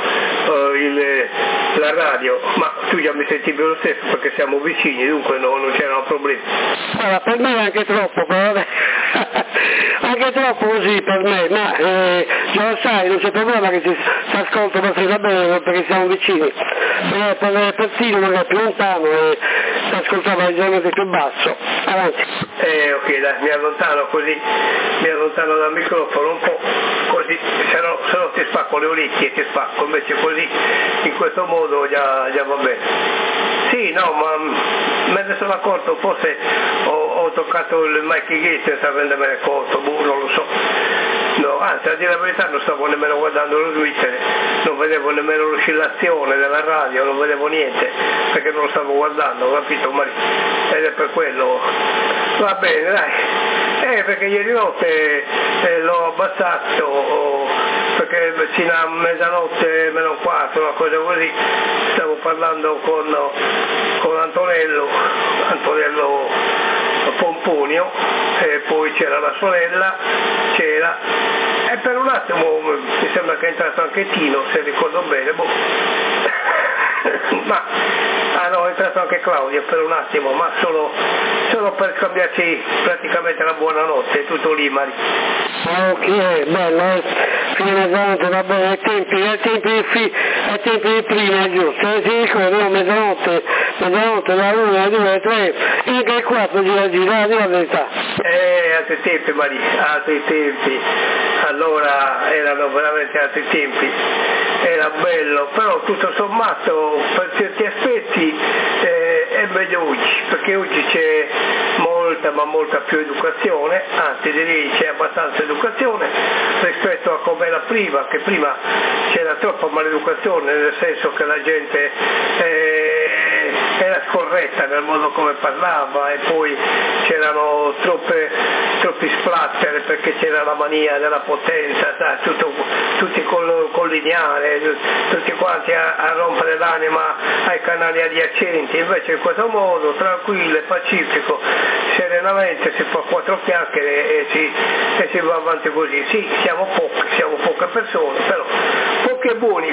la radio, ma tu già mi sentivi lo stesso perché siamo vicini, dunque non c'erano problemi. Allora, per me è anche troppo, però anche troppo così per me, ma già lo sai, non c'è problema che si ascolta abbastanza bene perché siamo vicini, per Tino magari più lontano e si ascoltava leggermente più basso. Avanti. Ok, dai, mi allontano dal microfono un po', così, se no ti spacco le orecchie, invece così, in questo modo già va bene. Sì, no, ma me ne sono accorto, forse ho toccato il mic gate senza rendermene conto, non lo so. No, anzi, a dire la verità non stavo nemmeno guardando lo Twitter, non vedevo nemmeno l'oscillazione della radio, non vedevo niente, perché non lo stavo guardando, capito Maria? Ed è per quello. Va bene, dai. Perché ieri notte l'ho abbassato, perché fino a mezzanotte meno un quarto, una cosa così, stavo parlando con Antonello Pomponio, e poi c'era la sorella, e per un attimo mi sembra che è entrato anche Tino, se ricordo bene, è entrato anche Claudia per un attimo, ma solo per scambiarci praticamente la buonanotte, tutto lì Mari. Ok, bello, fino a mezzanotte, va bene, ai tempi di prima, giusto? Ti ricordo, mezzanotte, la 1, la 2, la 3, anche il 4 gira, la verità. Altri tempi Mari, altri tempi, allora erano veramente altri tempi, era bello, però tutto sommato per certi aspetti è meglio oggi, perché oggi c'è molta più educazione, anzi direi c'è abbastanza educazione rispetto a come era prima, che prima c'era troppa maleducazione, nel senso che la gente era scorretta nel modo come parlava e poi c'erano troppi splatter perché c'era la mania della potenza, tutti col lineare, tutti quanti a rompere l'anima ai canali adiacenti, invece in questo modo tranquillo e pacifico, serenamente si fa 4 chiacchiere e si va avanti così. Sì, siamo poche persone, però pochi e buoni.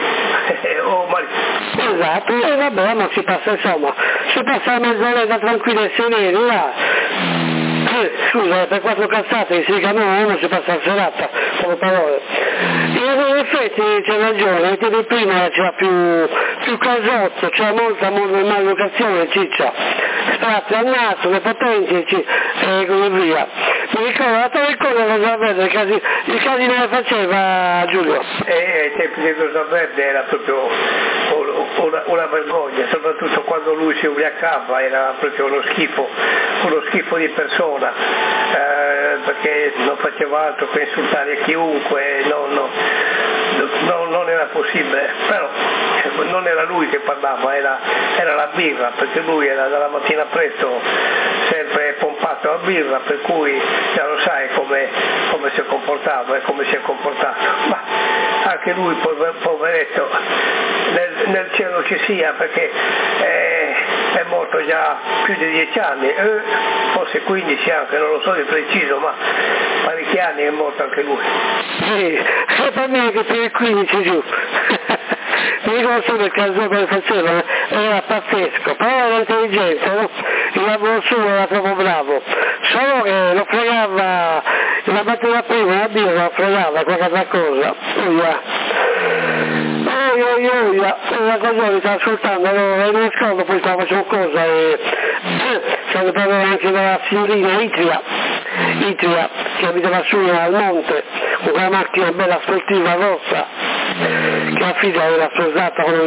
Esatto, e vabbè, ma si passa la mezz'ora tranquilla e serena, là. Scusa, per 4 cazzate si dica no, si passa la serata, con le parole. In effetti c'è ragione, che prima c'era più casotto, c'era molta maleducazione, ciccia, sprazzi al naso, le potenti e così via. Mi ricordo, la telecamera Rosa Verde, i casi non le faceva Giulio. Ai tempi di Rosa Verde era proprio una vergogna, soprattutto quando lui si ubriacava, era proprio uno schifo di persona, perché non faceva altro che insultare chiunque, non era possibile, però non era lui che parlava, era la birra, perché lui era dalla mattina presto sempre pompato a birra, per cui già lo sai come si è comportato e come si è comportato, ma anche lui poveretto nel cielo ci sia, perché è morto già più di 10 anni, forse 15 anche, non lo so di preciso, ma parecchi anni è morto anche lui. Sì, per me che per il 15 giù. Mi ricordo solo il caso che faceva, era pazzesco, però era intelligente, no? Il lavoro suo era proprio bravo, solo che lo fregava, la mattina prima la birra lo fregava qualche altra cosa, una cosa mi stava ascoltando, allora non scordo, poi stavo facendo cosa e stavo parlando anche della signorina Itria, che abitava su al monte, con una macchina bella sportiva rossa, che la figlia era sposata con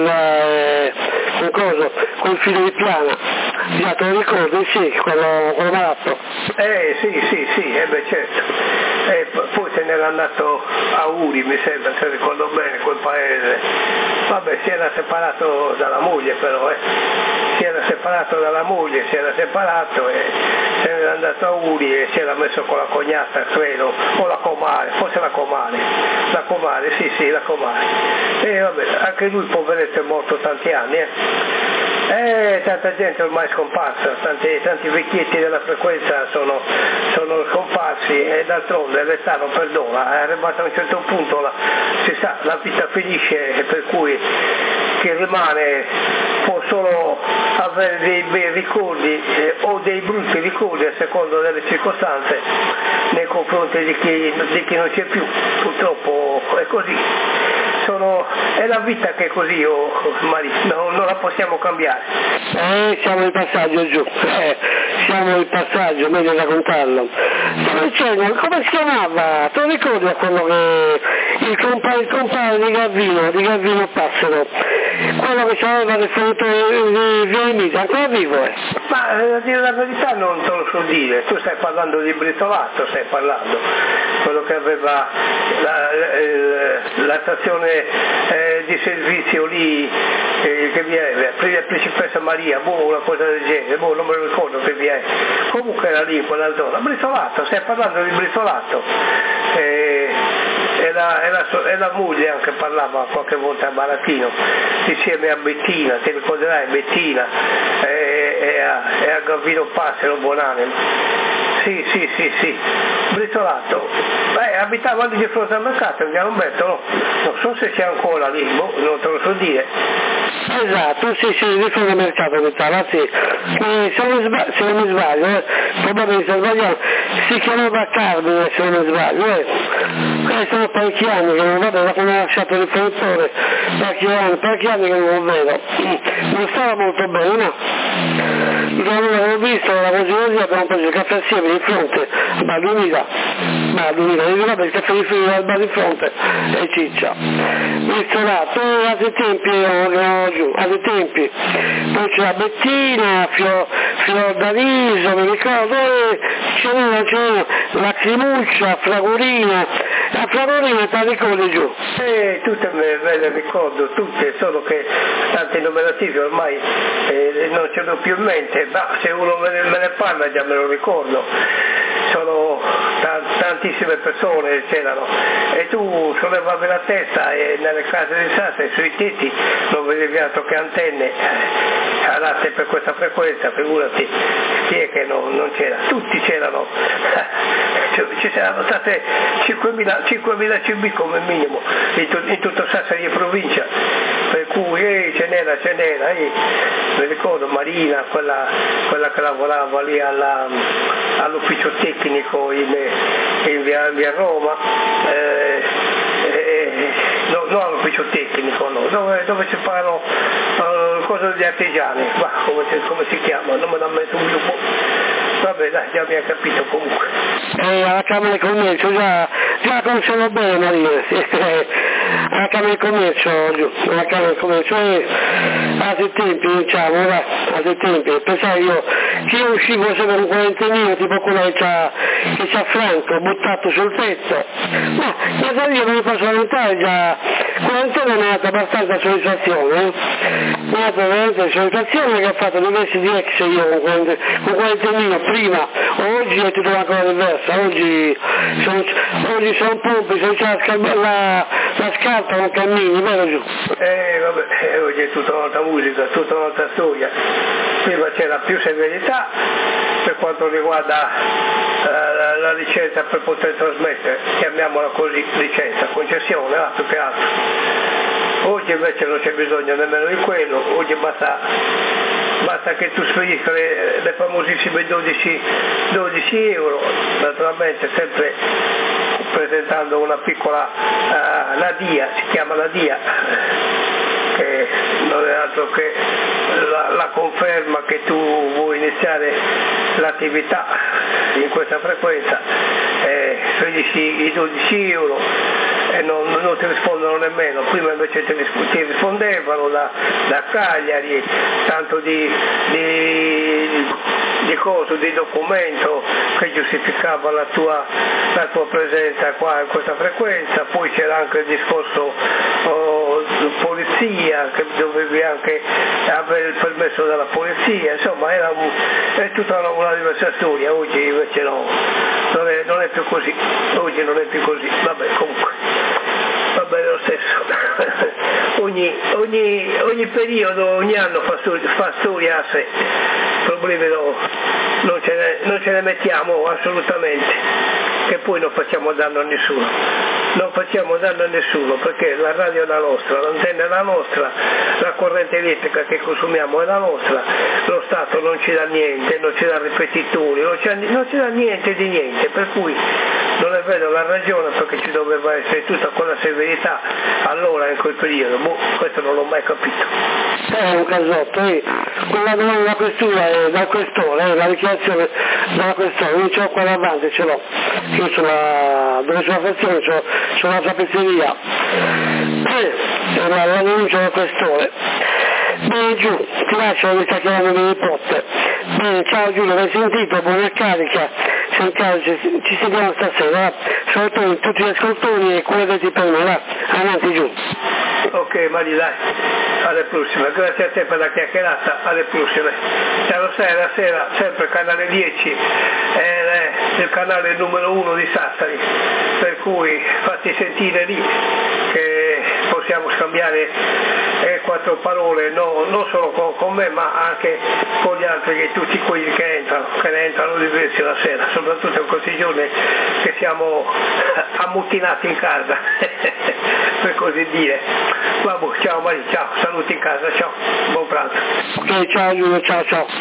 il figlio di Piana, già te lo ricordi? Sì, quello malato. Sì, beh certo. Poi se n'era andato a Uri, mi sembra, se ricordo bene, quel paese. Vabbè, si era separato dalla moglie però, si era separato e se n'era andato a Uri e si era messo con la cognata, credo, o la comare, forse la comare, sì, la comare. E vabbè, anche lui poveretto è morto tanti anni, tanta gente ormai è scomparsa, tanti vecchietti della frequenza sono scomparsi e d'altronde l'età non perdona, è arrivato a un certo punto, si sa, la vita finisce, per cui chi rimane può solo avere dei bei ricordi o dei brutti ricordi a seconda delle circostanze nei confronti di chi non c'è più, purtroppo è così. È la vita che è così, non la possiamo cambiare. Siamo in passaggio giù, siamo in passaggio, meglio raccontarlo. Stavo dicendo, come si chiamava? Te lo ricordi a quello che il compare di Gavino Passero, quello che aveva riferito di Violimita, ancora vivo è? Ma a dire la verità non te lo so dire, tu stai parlando di Britolato, quello che aveva la stazione di servizio lì che vi è, Principessa Maria, una cosa del genere, non me lo ricordo che vi è, comunque era lì in quella zona. Britolato, stai parlando di Britolato, e la moglie anche parlava qualche volta a Baratino insieme a Bettina, ti ricorderai Bettina e a Gavino Passero, buonanima. Sì, Britolato. Abitava lì di fronte al mercato, via Umberto, no? Non so se c'è ancora lì, non te lo so dire. Esatto, sì, di fronte al mercato abitava, sì. Se non mi sbaglio, probabilmente se sbagliamo, si chiamava Carmine, se non mi sbaglio. Sono parecchi anni che non vedo, da quando ho lasciato il rifornitore, parecchi anni che non lo vedo. Non stava molto bene, no? Quando l'avevo visto, la così abbiamo preso il caffè assieme di fronte a Bar 2000, il caffè di fronte al bar di fronte e ciccia. Visto là, poi altri tempi, poi c'era Bettina, Fiordaliso, mi ricordo, c'era Lacrimuccia, Fragorina, la Fragorina te la ricordi giù? Tutte me le ricordo, tutte, solo che tanti nominativi ormai non ce l'ho più in mente, ma se uno me ne parla già me lo ricordo. Sono tantissime persone c'erano e tu sollevavi la testa e nelle case di Sassa e sui tetti non vedevi altro che antenne adatte per questa frequenza, figurati chi è che non c'era, tutti c'erano, ci saranno state 5.000 CB come minimo in tutto Sassari e provincia, per cui ce n'era, mi ricordo Marina, quella che lavorava lì all'ufficio tecnico in via Roma, no all'ufficio tecnico, no, dove si fanno cose degli artigiani, ma come si chiama? Non me l'ha messo un po'. Vabbè dai, già mi ha capito comunque. Alla Camera di Commercio, già conoscevo bene Maria, sì. Alla Camera di Commercio, altri tempi, diciamo, altri tempi, pensavo io che io uscivo sempre un quarantennino, tipo quello che c'ha Franco, buttato sul tetto, ma io non mi posso lamentare, già quarantena mi ha dato abbastanza soddisfazione, mi ha dato veramente soddisfazione che ho fatto diversi DX io con quarantenino prima, oggi è tutto una cosa diversa, oggi sono pompi, se c'è la scarpa non cammini, vero giù? Vabbè, oggi è tutta un'altra musica, tutta un'altra storia, prima c'era più severità per quanto riguarda la licenza per poter trasmettere, chiamiamola così, licenza, concessione, più che altro. Oggi invece non c'è bisogno nemmeno di quello, oggi basta che tu spedisca le famosissime 12 euro, naturalmente sempre presentando una piccola, la DIA, si chiama la DIA, che non è altro che la conferma che tu vuoi iniziare l'attività in questa frequenza, spedisci i 12 euro e non ti rispondono nemmeno, prima invece ti rispondevano da Cagliari, tanto di documento che giustificava la tua presenza qua in questa frequenza, poi c'era anche il discorso polizia, che dovevi anche avere il permesso della polizia, insomma è tutta una diversa storia, oggi invece no, non è più così, oggi non è più così, vabbè comunque. Va bene lo stesso, ogni periodo, ogni anno fa storia a sé, problemi non ce ne mettiamo assolutamente, che poi non facciamo danno a nessuno, perché la radio è la nostra, l'antenna è la nostra, la corrente elettrica che consumiamo è la nostra, lo Stato non ci dà niente, non ci dà ripetitori, non ci dà niente di niente, per cui non ne vedo la ragione perché ci doveva essere tutta quella severità allora in quel periodo, questo non l'ho mai capito. È un casotto, quella domanda della questura dal questore, la richiamazione dalla questore, io ce l'ho qua davanti, ce l'ho, io dove sono la frazione c'ho un'altra pizzeria, la denuncia del questore. Bene Giù, ti lascio, mi sta chiamando mio nipote. Bene, ciao Giulio, l'hai sentito? Buona carica. Ci sentiamo stasera, soprattutto tutti gli ascoltatori e cuidati per me, va, avanti Giù. Ok Mari, dai, alle prossime, grazie a te per la chiacchierata, alle prossime. Ciao, la sera, sempre canale 10, il canale numero 1 di Sassari, per cui fatti sentire lì che possiamo scambiare quattro parole, non solo con me ma anche con gli altri, tutti quelli che ne entrano diversi la sera, soprattutto in questi giorni che siamo ammutinati in casa per così dire. Vabbè, ciao Maria, ciao, saluti in casa, ciao, buon pranzo. Ok, ciao Giulio, ciao.